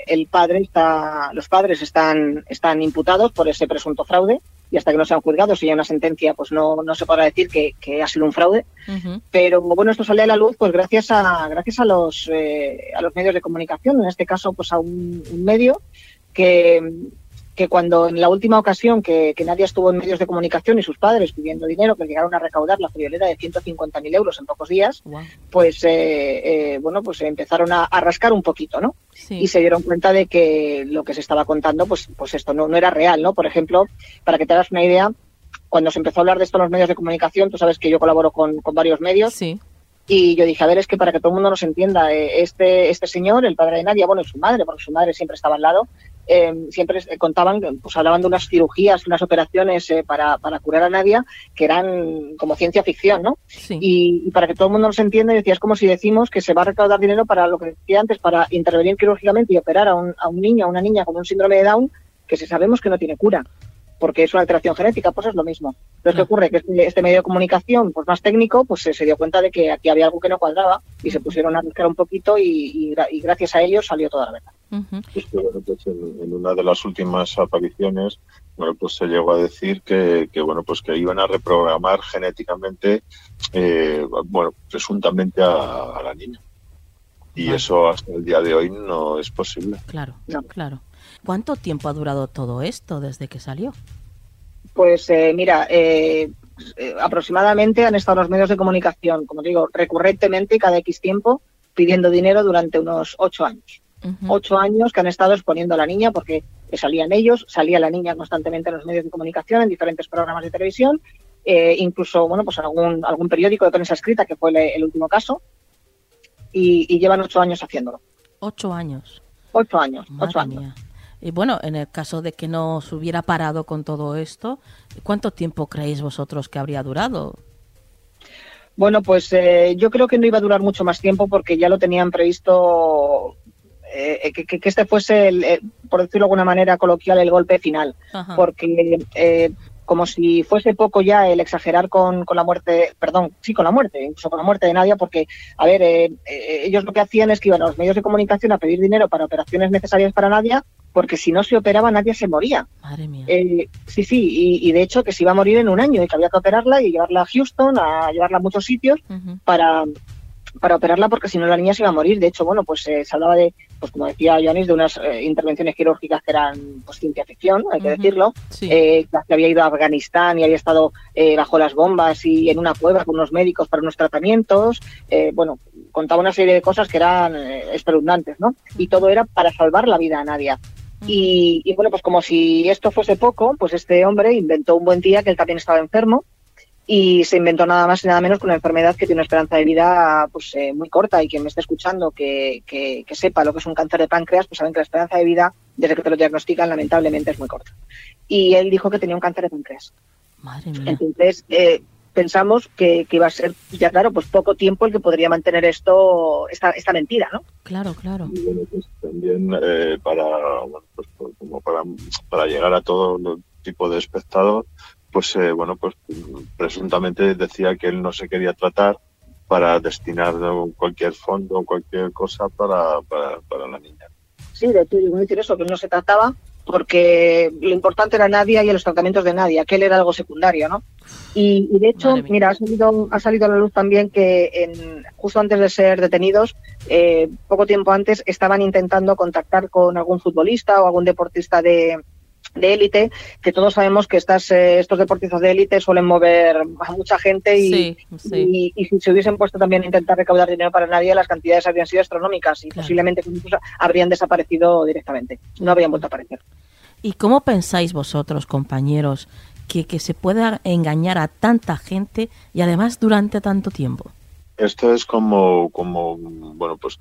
los padres están imputados por ese presunto fraude y hasta que no sean juzgados, si hay una sentencia, pues no se podrá decir que ha sido un fraude. Pero bueno, esto sale a la luz pues gracias a los medios de comunicación, en este caso pues a un medio que cuando en la última ocasión que Nadia estuvo en medios de comunicación y sus padres pidiendo dinero, que llegaron a recaudar la friolera de 150.000 euros en pocos días, pues pues empezaron a rascar un poquito, ¿no? Sí. Y se dieron cuenta de que lo que se estaba contando, pues esto no era real, ¿no? Por ejemplo, para que te hagas una idea, cuando se empezó a hablar de esto en los medios de comunicación, tú sabes que yo colaboro con varios medios. Sí. Y yo dije, es que para que todo el mundo nos entienda, este señor, el padre de Nadia, bueno, y su madre, porque su madre siempre estaba al lado, siempre contaban, pues hablaban de unas cirugías, unas operaciones para curar a Nadia, que eran como ciencia ficción, ¿no? Sí. Y para que todo el mundo nos entienda, decía, es como si decimos que se va a recaudar dinero para lo que decía antes, para intervenir quirúrgicamente y operar a un niño, a una niña con un síndrome de Down, que sabemos que no tiene cura, porque es una alteración genética, pues es lo mismo. Entonces, ¿qué ocurre? Que este medio de comunicación, pues más técnico, pues se dio cuenta de que aquí había algo que no cuadraba y se pusieron a buscar un poquito y gracias a ellos salió toda la verdad. Bueno, pues en una de las últimas apariciones, bueno, pues se llegó a decir que iban a reprogramar genéticamente, presuntamente a la niña. Y eso hasta el día de hoy no es posible. Claro, no. Claro. ¿Cuánto tiempo ha durado todo esto desde que salió? Pues aproximadamente han estado los medios de comunicación, como digo, recurrentemente cada X tiempo pidiendo dinero durante unos 8 años. 8 años que han estado exponiendo a la niña porque salían ellos, salía la niña constantemente en los medios de comunicación, en diferentes programas de televisión, incluso pues algún periódico de prensa escrita, que fue el último caso, y llevan 8 años haciéndolo. 8 años. 8 años. Madre 8 años. Mía. Y bueno, en el caso de que no se hubiera parado con todo esto, ¿cuánto tiempo creéis vosotros que habría durado? Bueno, pues yo creo que no iba a durar mucho más tiempo porque ya lo tenían previsto, que este fuese, por decirlo de alguna manera coloquial, el golpe final. Ajá. Porque como si fuese poco ya el exagerar con la muerte, incluso con la muerte de Nadia, porque, ellos lo que hacían es que iban a los medios de comunicación a pedir dinero para operaciones necesarias para Nadia, porque si no se operaba, Nadia se moría. Madre mía. Sí, y de hecho que se iba a morir en un año y que había que operarla y llevarla a Houston, a llevarla a muchos sitios para operarla, porque si no la niña se iba a morir. De hecho, se hablaba de, pues como decía Joanis, de unas intervenciones quirúrgicas que eran pues ciencia ficción, hay que decirlo, sí. Que había ido a Afganistán y había estado bajo las bombas y en una cueva con unos médicos para unos tratamientos, contaba una serie de cosas que eran espeluznantes, ¿no? Y todo era para salvar la vida a Nadia. Y pues como si esto fuese poco, pues este hombre inventó un buen día que él también estaba enfermo, y se inventó nada más y nada menos que una enfermedad que tiene una esperanza de vida muy corta, y quien me esté escuchando que sepa lo que es un cáncer de páncreas, pues saben que la esperanza de vida, desde que te lo diagnostican, lamentablemente es muy corta. Y él dijo que tenía un cáncer de páncreas. Madre mía. Entonces, pensamos que iba a ser, ya claro, pues poco tiempo el que podría mantener esta mentira, ¿no? Claro. Y bueno, pues también para llegar a todo tipo de espectador, pues presuntamente decía que él no se quería tratar para destinar cualquier fondo o cualquier cosa para la niña. Sí, de hecho, yo voy a decir eso, que no se trataba porque lo importante era Nadia y los tratamientos de Nadia, que él era algo secundario, ¿no? Y de hecho, mira, ha salido a la luz también que justo antes de ser detenidos, poco tiempo antes, estaban intentando contactar con algún futbolista o algún deportista de élite, que todos sabemos que estos deportistas de élite suelen mover a mucha gente y si se hubiesen puesto también a intentar recaudar dinero para nadie, las cantidades habrían sido astronómicas y posiblemente habrían desaparecido directamente, no habrían vuelto a aparecer. ¿Y cómo pensáis vosotros, compañeros, que se pueda engañar a tanta gente y además durante tanto tiempo? Esto es como pues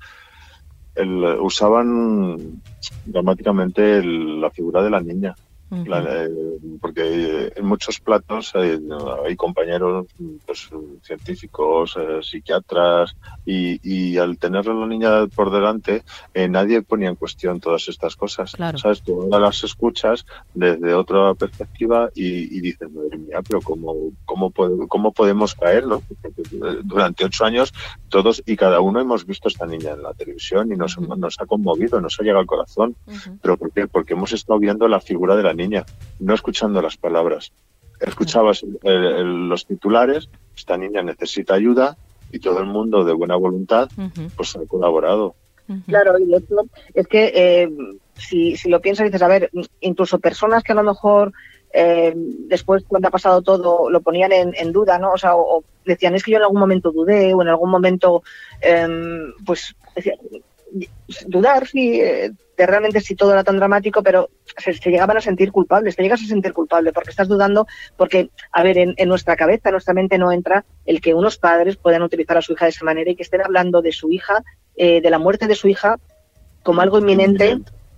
usaban dramáticamente la figura de la niña. Porque en muchos platos hay compañeros pues, científicos, psiquiatras y al tener a la niña por delante nadie ponía en cuestión todas estas cosas. Claro. ¿Sabes? Tú ahora las escuchas desde otra perspectiva y dices, madre mía, pero ¿cómo podemos caer, ¿no? Porque durante 8 años todos y cada uno hemos visto a esta niña en la televisión y nos ha conmovido, nos ha llegado al corazón. ¿Pero por qué? Porque hemos estado viendo la figura de la niña, no escuchando las palabras. Escuchabas los titulares, esta niña necesita ayuda y todo el mundo de buena voluntad pues ha colaborado. Claro, y es que si lo piensas dices, a ver, incluso personas que a lo mejor después cuando ha pasado todo lo ponían en duda, ¿no? O decían, es que yo en algún momento dudé o en algún momento pues decía, dudar de realmente si todo era tan dramático, pero se llegaban a sentir culpables, te llegas a sentir culpable porque estás dudando, porque, a ver, en nuestra cabeza, en nuestra mente no entra el que unos padres puedan utilizar a su hija de esa manera y que estén hablando de su hija, de la muerte de su hija, como algo inminente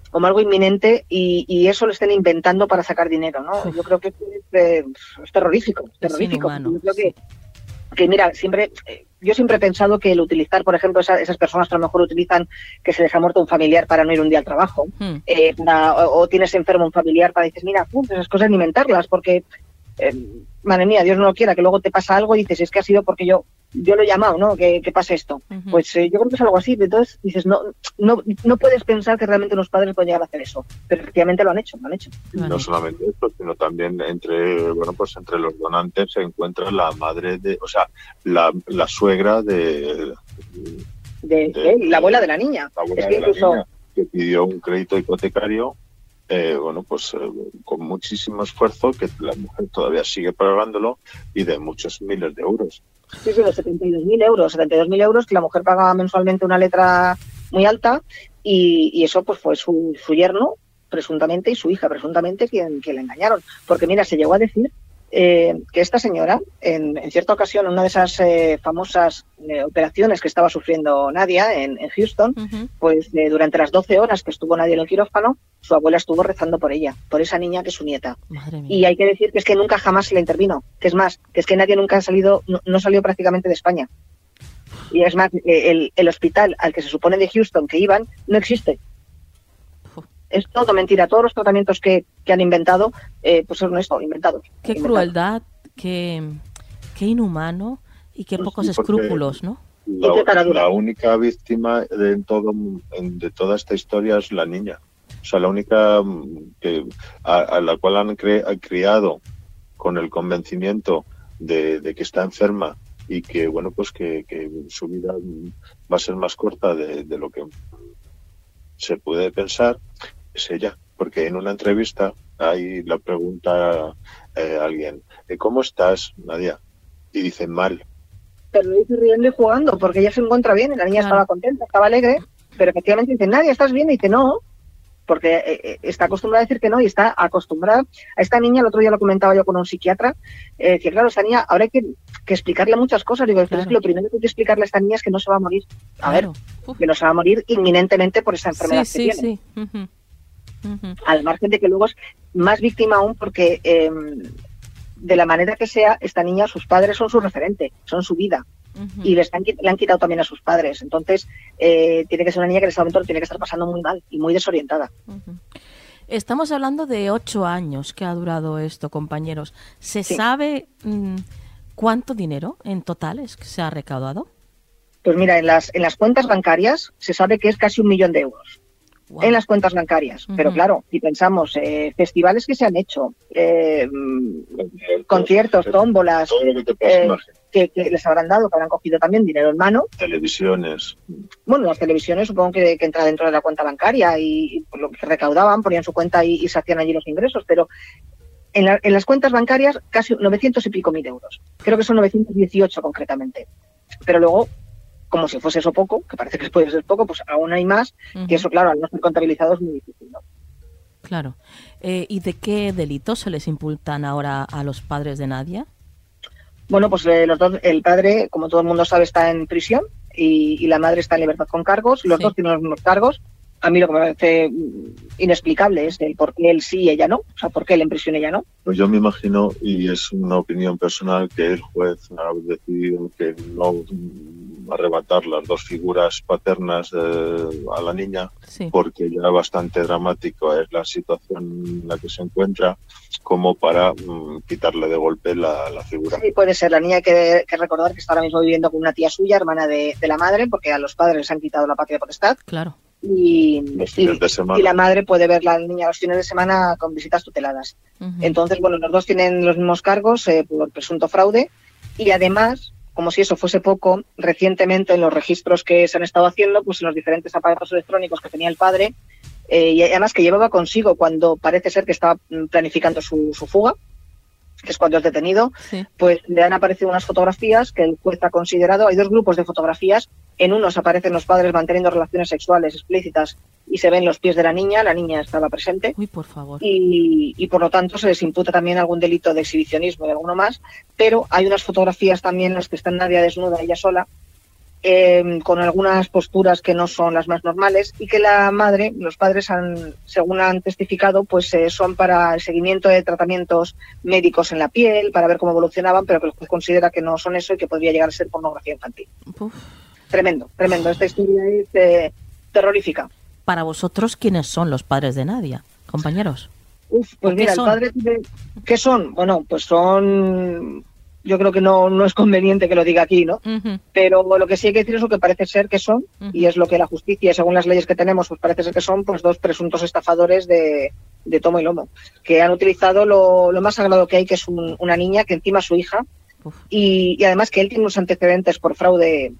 y eso lo estén inventando para sacar dinero, ¿no? Yo creo que es terrorífico. Es inhumano, yo creo que mira, yo siempre he pensado que el utilizar, por ejemplo, esas personas que a lo mejor utilizan que se les ha muerto un familiar para no ir un día al trabajo, o tienes enfermo un familiar para dices, mira, esas cosas ni inventarlas, porque, madre mía, Dios no lo quiera, que luego te pasa algo y dices, es que ha sido porque yo lo he llamado, ¿no? Que pase esto. Pues yo creo que es algo así. Entonces dices, no puedes pensar que realmente unos padres pueden llegar a hacer eso. Pero efectivamente lo han hecho. No solamente esto, sino también entre los donantes se encuentra la madre la suegra de la abuela de la niña. La abuela de la niña, que pidió un crédito hipotecario con muchísimo esfuerzo, que la mujer todavía sigue pagándolo y de muchos miles de euros. Sí, de 72.000 euros. 72.000 euros que la mujer pagaba mensualmente una letra muy alta y eso pues fue su yerno, presuntamente, y su hija, presuntamente, quien la engañaron. Porque mira, se llegó a decir que esta señora, en cierta ocasión, en una de esas famosas operaciones que estaba sufriendo Nadia en Houston, pues durante las 12 horas que estuvo Nadia en el quirófano, su abuela estuvo rezando por ella, por esa niña que es su nieta. Y hay que decir que es que nunca jamás se le intervino, que es más, que es que Nadia nunca no salió prácticamente de España. Y es más, el hospital al que se supone de Houston que iban, no existe. Es todo mentira. Todos los tratamientos que han inventado, pues son esto, inventados. Qué crueldad, qué inhumano y qué pocos escrúpulos, ¿no? La única víctima de toda esta historia es la niña. O sea, la única a la cual han criado con el convencimiento de que está enferma y que, que su vida va a ser más corta de lo que se puede pensar, es ella, porque en una entrevista ahí la pregunta a alguien, ¿cómo estás, Nadia? Y dice, mal. Pero lo dice riendo y jugando, porque ella se encuentra bien, y la niña estaba contenta, estaba alegre, pero efectivamente dice, Nadia, ¿estás bien? Y dice, no, porque está acostumbrada a decir que no, y está acostumbrada a esta niña. El otro día lo comentaba yo con un psiquiatra, que claro, esta niña, ahora hay que explicarle muchas cosas. Digo, pero es que lo primero que hay que explicarle a esta niña es que no se va a morir. Que no se va a morir inminentemente por esa enfermedad que tiene. Sí. Al margen de que luego es más víctima aún porque de la manera que sea, esta niña, sus padres son su referente, son su vida. Y le han quitado también a sus padres. Entonces, tiene que ser una niña que en ese momento tiene que estar pasando muy mal y muy desorientada. Estamos hablando de 8 años que ha durado esto, compañeros. ¿Se sabe cuánto dinero en total es que se ha recaudado? Pues mira, en las cuentas bancarias se sabe que es casi 1 millón de euros. Wow. En las cuentas bancarias. Pero claro, si pensamos, festivales que se han hecho, conciertos, tómbolas, que les habrán dado, que habrán cogido también dinero en mano. Televisiones. Bueno, las televisiones supongo que entra dentro de la cuenta bancaria y lo que recaudaban, ponían su cuenta y se hacían allí los ingresos, pero en las cuentas bancarias casi 900 y pico mil euros. Creo que son 918 concretamente. Pero luego, como si fuese eso poco, que parece que puede ser poco, pues aún hay más, que eso, claro, al no ser contabilizado es muy difícil, ¿no? Claro. ¿Y de qué delitos se les imputan ahora a los padres de Nadia? Bueno, pues los dos, el padre, como todo el mundo sabe, está en prisión y la madre está en libertad con cargos. Los dos tienen los mismos cargos. A mí lo que me parece inexplicable es el por qué él sí y ella no. O sea, por qué él en prisión y ella no. Pues yo me imagino, y es una opinión personal, que el juez ha decidido que no arrebatar las dos figuras paternas a la niña, porque ya bastante dramático es la situación en la que se encuentra, como para quitarle de golpe la figura. Sí, puede ser. La niña hay que recordar que está ahora mismo viviendo con una tía suya, hermana de la madre, porque a los padres les han quitado la patria potestad. Claro. Y la madre puede ver la niña los fines de semana con visitas tuteladas. Entonces, bueno, los dos tienen los mismos cargos por presunto fraude y además, como si eso fuese poco, recientemente en los registros que se han estado haciendo, pues en los diferentes aparatos electrónicos que tenía el padre, y además que llevaba consigo cuando parece ser que estaba planificando su fuga, que es cuando es detenido, pues le han aparecido unas fotografías que el juez ha considerado. Hay dos grupos de fotografías. En unos aparecen los padres manteniendo relaciones sexuales explícitas y se ven los pies de la niña estaba presente. Uy, por favor. Y por lo tanto se les imputa también algún delito de exhibicionismo y alguno más, pero hay unas fotografías también en las que está Nadia desnuda, ella sola, con algunas posturas que no son las más normales y que la madre, los padres, según han testificado, pues son para el seguimiento de tratamientos médicos en la piel, para ver cómo evolucionaban, pero que el juez considera que no son eso y que podría llegar a ser pornografía infantil. Uf. Tremendo. Esta historia es terrorífica. Para vosotros, ¿quiénes son los padres de Nadia, compañeros? Pues mira, el padre... ¿Qué son? Bueno, pues son... Yo creo que no es conveniente que lo diga aquí, ¿no? Pero lo que sí hay que decir es lo que parece ser que son, y es lo que la justicia, según las leyes que tenemos, pues parece ser que son pues dos presuntos estafadores de tomo y lomo, que han utilizado lo más sagrado que hay, que es una niña, que encima es su hija, y además que él tiene unos antecedentes por fraude,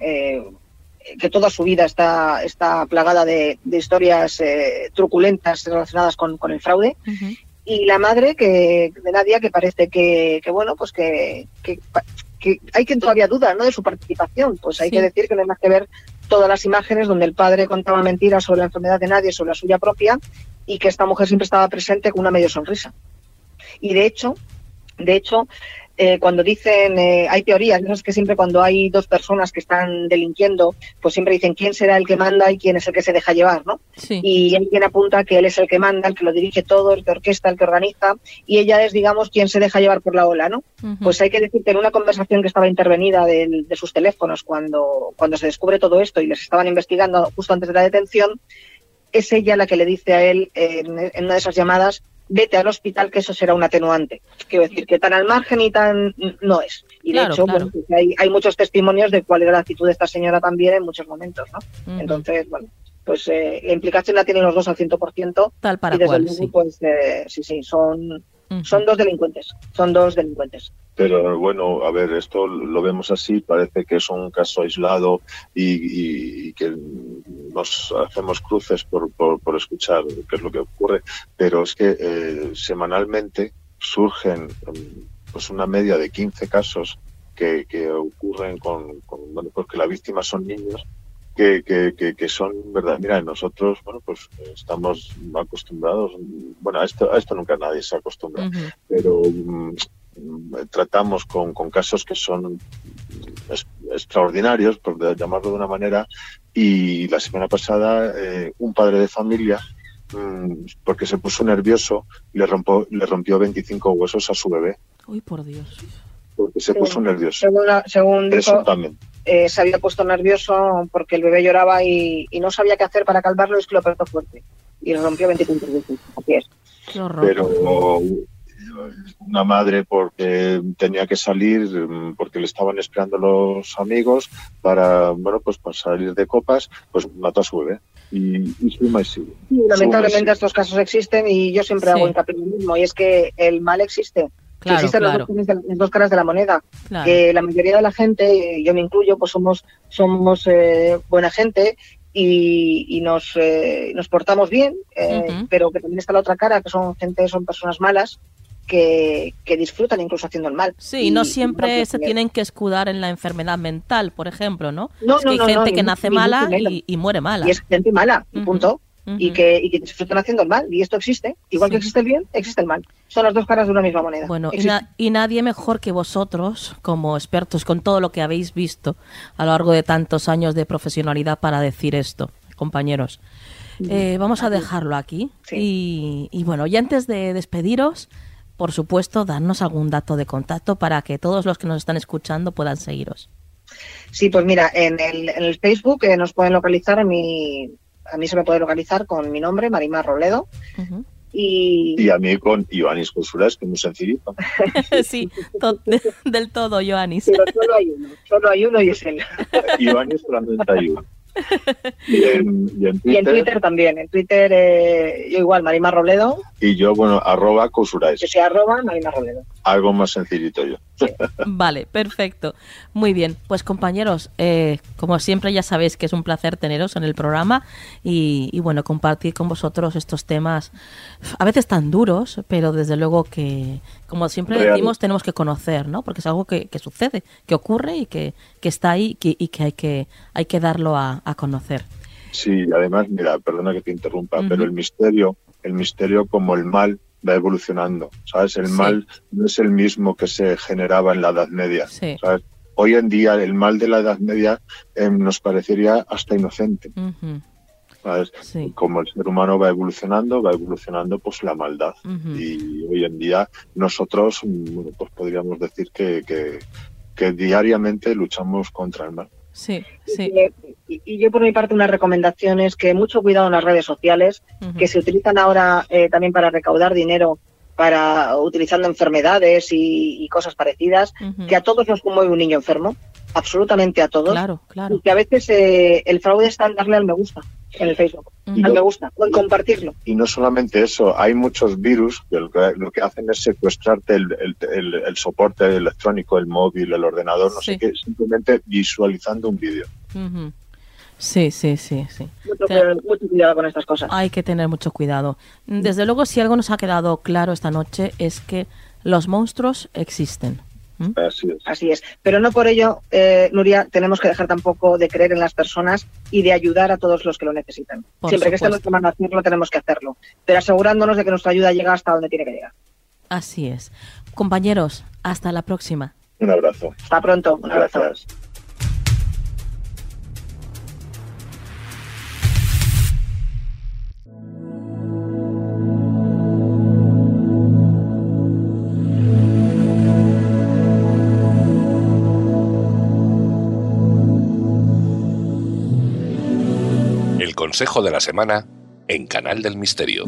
que toda su vida está plagada de historias truculentas relacionadas con el fraude. Y la madre de Nadia, que parece que bueno, pues que hay quien todavía duda, ¿no?, de su participación. Pues hay que decir que no hay más que ver todas las imágenes donde el padre contaba mentiras sobre la enfermedad de Nadia y sobre la suya propia, y que esta mujer siempre estaba presente con una medio sonrisa. Y de hecho, cuando dicen, hay teorías, ¿no?, es que siempre cuando hay dos personas que están delinquiendo, pues siempre dicen quién será el que manda y quién es el que se deja llevar, ¿no? Sí. Y hay quien apunta que él es el que manda, el que lo dirige todo, el que orquesta, el que organiza, y ella es, digamos, quien se deja llevar por la ola, ¿no? Pues hay que decir que en una conversación que estaba intervenida de sus teléfonos cuando se descubre todo esto y les estaban investigando justo antes de la detención, es ella la que le dice a él en una de esas llamadas: vete al hospital, que eso será un atenuante. Quiero decir que tan al margen y tan no es. Y de hecho, bueno, pues hay muchos testimonios de cuál era la actitud de esta señora también en muchos momentos, ¿no? Entonces, bueno, pues la implicación la tienen los dos al 100%. Tal para y desde cual, luego, pues sí, son dos delincuentes. Son dos delincuentes. Pero bueno, a ver, esto lo vemos así, parece que es un caso aislado y que nos hacemos cruces por escuchar qué es lo que ocurre, pero es que semanalmente surgen pues una media de 15 casos que ocurren bueno, porque la víctima son niños que son verdad. Mira, nosotros, bueno, pues estamos acostumbrados, bueno, a esto nunca nadie se acostumbra, pero tratamos con casos que son extraordinarios, por llamarlo de una manera, y la semana pasada un padre de familia, porque se puso nervioso, le rompió 25 huesos a su bebé. Uy, por Dios. Porque se puso nervioso. Según dijo, eso también. Se había puesto nervioso porque el bebé lloraba y no sabía qué hacer para calmarlo, y es que lo apretó fuerte. Y rompió 25 veces. Así es. Qué horror. Pero una madre, porque tenía que salir, porque le estaban esperando los amigos para salir de copas, pues mató a su bebé. Y suma y sigue. Sí, lamentablemente estos casos existen, y yo siempre hago hincapié en lo mismo, y es que el mal existe. Claro, existen claro. las dos caras de la moneda. Claro. Que la mayoría de la gente, yo me incluyo, pues somos buena gente y nos portamos bien, pero que también está la otra cara, que son personas malas que disfrutan incluso haciendo el mal. Sí, y no siempre se tienen que escudar en la enfermedad mental, por ejemplo, ¿no? No, es que hay gente que nace mala y muere mala. Y es gente mala, punto. Y que disfrutan haciendo el mal, y esto existe. Igual que existe el bien, existe el mal. Son las dos caras de una misma moneda. Bueno, y nadie mejor que vosotros, como expertos, con todo lo que habéis visto a lo largo de tantos años de profesionalidad, para decir esto, compañeros. Vamos a dejarlo aquí. Sí. Y bueno, y antes de despediros, por supuesto, darnos algún dato de contacto para que todos los que nos están escuchando puedan seguiros. Sí, pues mira, en el Facebook nos pueden localizar a mí se me puede localizar con mi nombre, Marimar Robledo. Y a mí con Ioannis Cousuras, que es muy sencillito. Sí, del todo, Ioannis. Pero solo hay uno y es él. Ioannis 91. Y en Twitter también. En Twitter yo igual, Marimar Robledo. Y yo, @Cousurais. Yo soy @Marimar Robledo. Algo más sencillito yo. Sí. Vale, perfecto. Muy bien, pues compañeros, como siempre ya sabéis que es un placer teneros en el programa y bueno, compartir con vosotros estos temas a veces tan duros, pero desde luego que, como siempre decimos, tenemos que conocer, ¿no? Porque es algo que sucede, que ocurre y que está ahí y que hay que darlo a conocer. Sí, además, mira, perdona que te interrumpa, pero el misterio como el mal va evolucionando, ¿sabes? El mal no es el mismo que se generaba en la Edad Media, ¿sabes? Hoy en día el mal de la Edad Media nos parecería hasta inocente, ¿sabes? Sí. Como el ser humano va evolucionando pues la maldad. Y hoy en día nosotros pues podríamos decir que diariamente luchamos contra el mal. Sí. Y yo por mi parte una recomendación es que mucho cuidado en las redes sociales, que se utilizan ahora también para recaudar dinero, utilizando enfermedades y cosas parecidas, que a todos nos conmueve un niño enfermo, absolutamente a todos. Claro. Y que a veces el fraude está en darle al me gusta en el Facebook, al me gusta, o en compartirlo. Y no solamente eso, hay muchos virus que lo que hacen es secuestrarte el soporte electrónico, el móvil, el ordenador, no sé qué, simplemente visualizando un vídeo. Sí. Mucho cuidado con estas cosas. Hay que tener mucho cuidado. Desde luego, si algo nos ha quedado claro esta noche es que los monstruos existen. Así es. Pero no por ello, Nuria, tenemos que dejar tampoco de creer en las personas y de ayudar a todos los que lo necesitan. Siempre que esté en nuestra mano hacerlo, tenemos que hacerlo, pero asegurándonos de que nuestra ayuda llega hasta donde tiene que llegar. Así es. Compañeros, hasta la próxima. Un abrazo. Hasta pronto. Un abrazo. Gracias. Consejo de la semana en Canal del Misterio.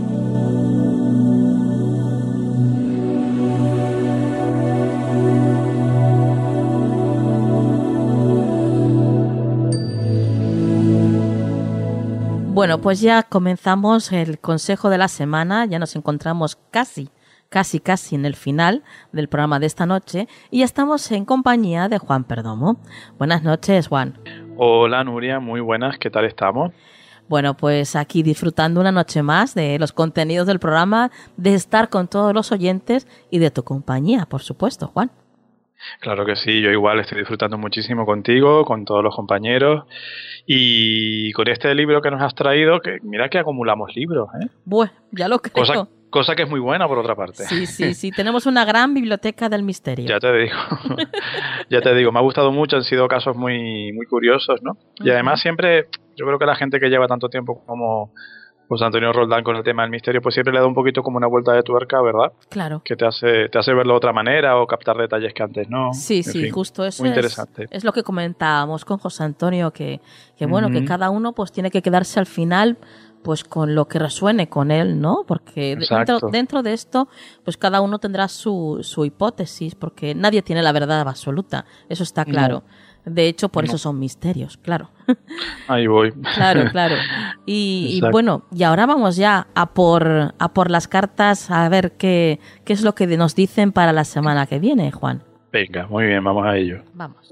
Bueno, pues ya comenzamos el consejo de la semana, ya nos encontramos casi en el final del programa de esta noche y estamos en compañía de Juan Perdomo. Buenas noches, Juan. Hola, Nuria, muy buenas, ¿qué tal estamos? Bueno, pues aquí disfrutando una noche más de los contenidos del programa, de estar con todos los oyentes y de tu compañía, por supuesto, Juan. Claro que sí, yo igual estoy disfrutando muchísimo contigo, con todos los compañeros y con este libro que nos has traído, que mira que acumulamos libros, ¿eh? Bueno, ya lo creo. Cosa que es muy buena por otra parte. Sí, tenemos una gran biblioteca del misterio. Ya te digo, me ha gustado mucho, han sido casos muy, muy curiosos, ¿no? Y además siempre, yo creo que la gente que lleva tanto tiempo como José Antonio Roldán con el tema del misterio, pues siempre le da un poquito como una vuelta de tuerca, ¿verdad? Claro. Que te hace verlo de otra manera o captar detalles que antes no. Sí, en sí, fin, justo eso muy interesante. Es lo que comentábamos con José Antonio, que bueno, que cada uno pues tiene que quedarse al final pues con lo que resuene con él, ¿no? Porque dentro de esto, pues cada uno tendrá su hipótesis, porque nadie tiene la verdad absoluta, eso está claro. No. De hecho, por eso son misterios, claro. Ahí voy. Claro. Y bueno, y ahora vamos ya a por las cartas, a ver qué es lo que nos dicen para la semana que viene, Juan. Venga, muy bien, vamos a ello. Vamos.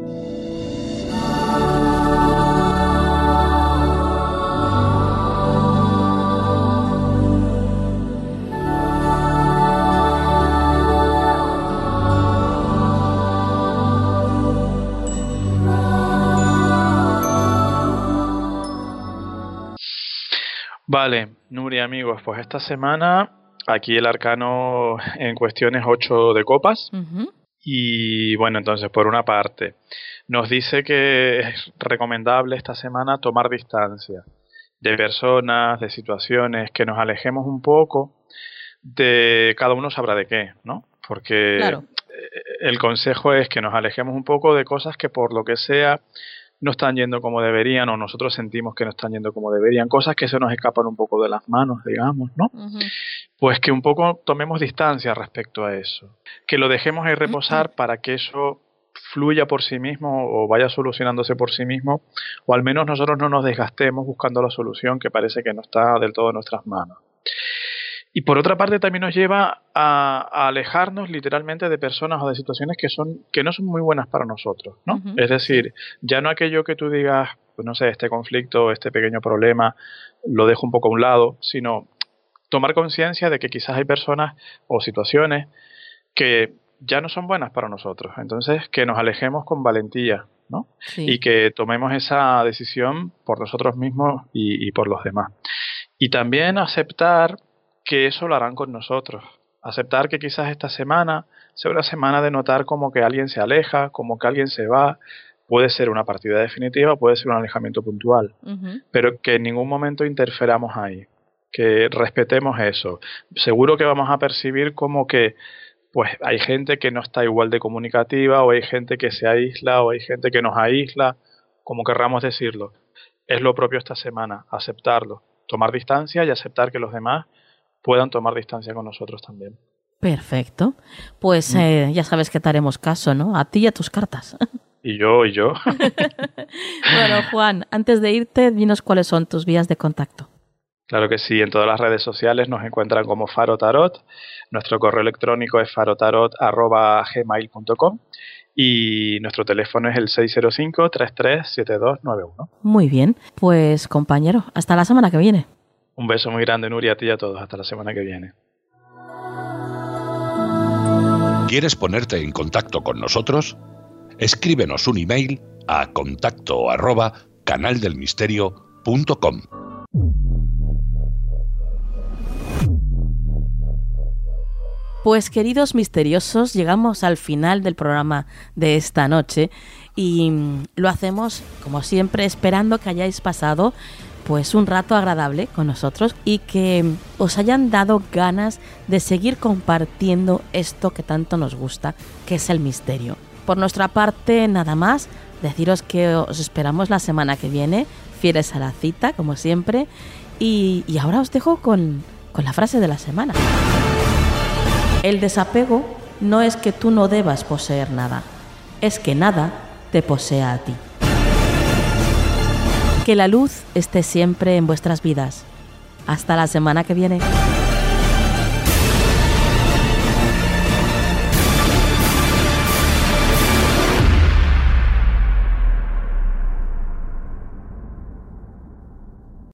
Vale, Nuria, amigos, pues esta semana aquí el arcano en cuestión es 8 de copas. Y bueno, entonces por una parte nos dice que es recomendable esta semana tomar distancia de personas, de situaciones, que nos alejemos un poco de cada uno sabrá de qué, ¿no? Porque claro, el consejo es que nos alejemos un poco de cosas que por lo que sea no están yendo como deberían, o nosotros sentimos que no están yendo como deberían, cosas que se nos escapan un poco de las manos, digamos, ¿no? Pues que un poco tomemos distancia respecto a eso, que lo dejemos ahí reposar para que eso fluya por sí mismo o vaya solucionándose por sí mismo, o al menos nosotros no nos desgastemos buscando la solución que parece que no está del todo en nuestras manos. Y por otra parte también nos lleva a alejarnos literalmente de personas o de situaciones que no son muy buenas para nosotros, ¿no? Es decir, ya no aquello que tú digas, pues no sé, este conflicto, este pequeño problema, lo dejo un poco a un lado, sino tomar conciencia de que quizás hay personas o situaciones que ya no son buenas para nosotros. Entonces, que nos alejemos con valentía, ¿no? Sí. Y que tomemos esa decisión por nosotros mismos y por los demás. Y también aceptar que eso lo harán con nosotros. Aceptar que quizás esta semana sea una semana de notar como que alguien se aleja, como que alguien se va. Puede ser una partida definitiva, puede ser un alejamiento puntual, pero que en ningún momento interferamos ahí, que respetemos eso. Seguro que vamos a percibir como que pues hay gente que no está igual de comunicativa, o hay gente que se aísla, o hay gente que nos aísla, como querramos decirlo. Es lo propio esta semana, aceptarlo, tomar distancia y aceptar que los demás puedan tomar distancia con nosotros también. Perfecto. Pues ya sabes que te haremos caso, ¿no? A ti y a tus cartas. Y yo. Bueno, Juan, antes de irte, dinos cuáles son tus vías de contacto. Claro que sí, en todas las redes sociales nos encuentran como Faro Tarot. Nuestro correo electrónico es farotarot@gmail.com y nuestro teléfono es el 605-337291. Muy bien, pues compañero, hasta la semana que viene. Un beso muy grande, Nuria, a ti y a todos. Hasta la semana que viene. ¿Quieres ponerte en contacto con nosotros? Escríbenos un email a contacto@canaldelmisterio.com. Pues queridos misteriosos, llegamos al final del programa de esta noche y lo hacemos, como siempre, esperando que hayáis pasado pues un rato agradable con nosotros y que os hayan dado ganas de seguir compartiendo esto que tanto nos gusta, que es el misterio. Por nuestra parte, nada más, deciros que os esperamos la semana que viene, fieles a la cita, como siempre, y ahora os dejo con la frase de la semana. El desapego no es que tú no debas poseer nada, es que nada te posea a ti. Que la luz esté siempre en vuestras vidas. Hasta la semana que viene.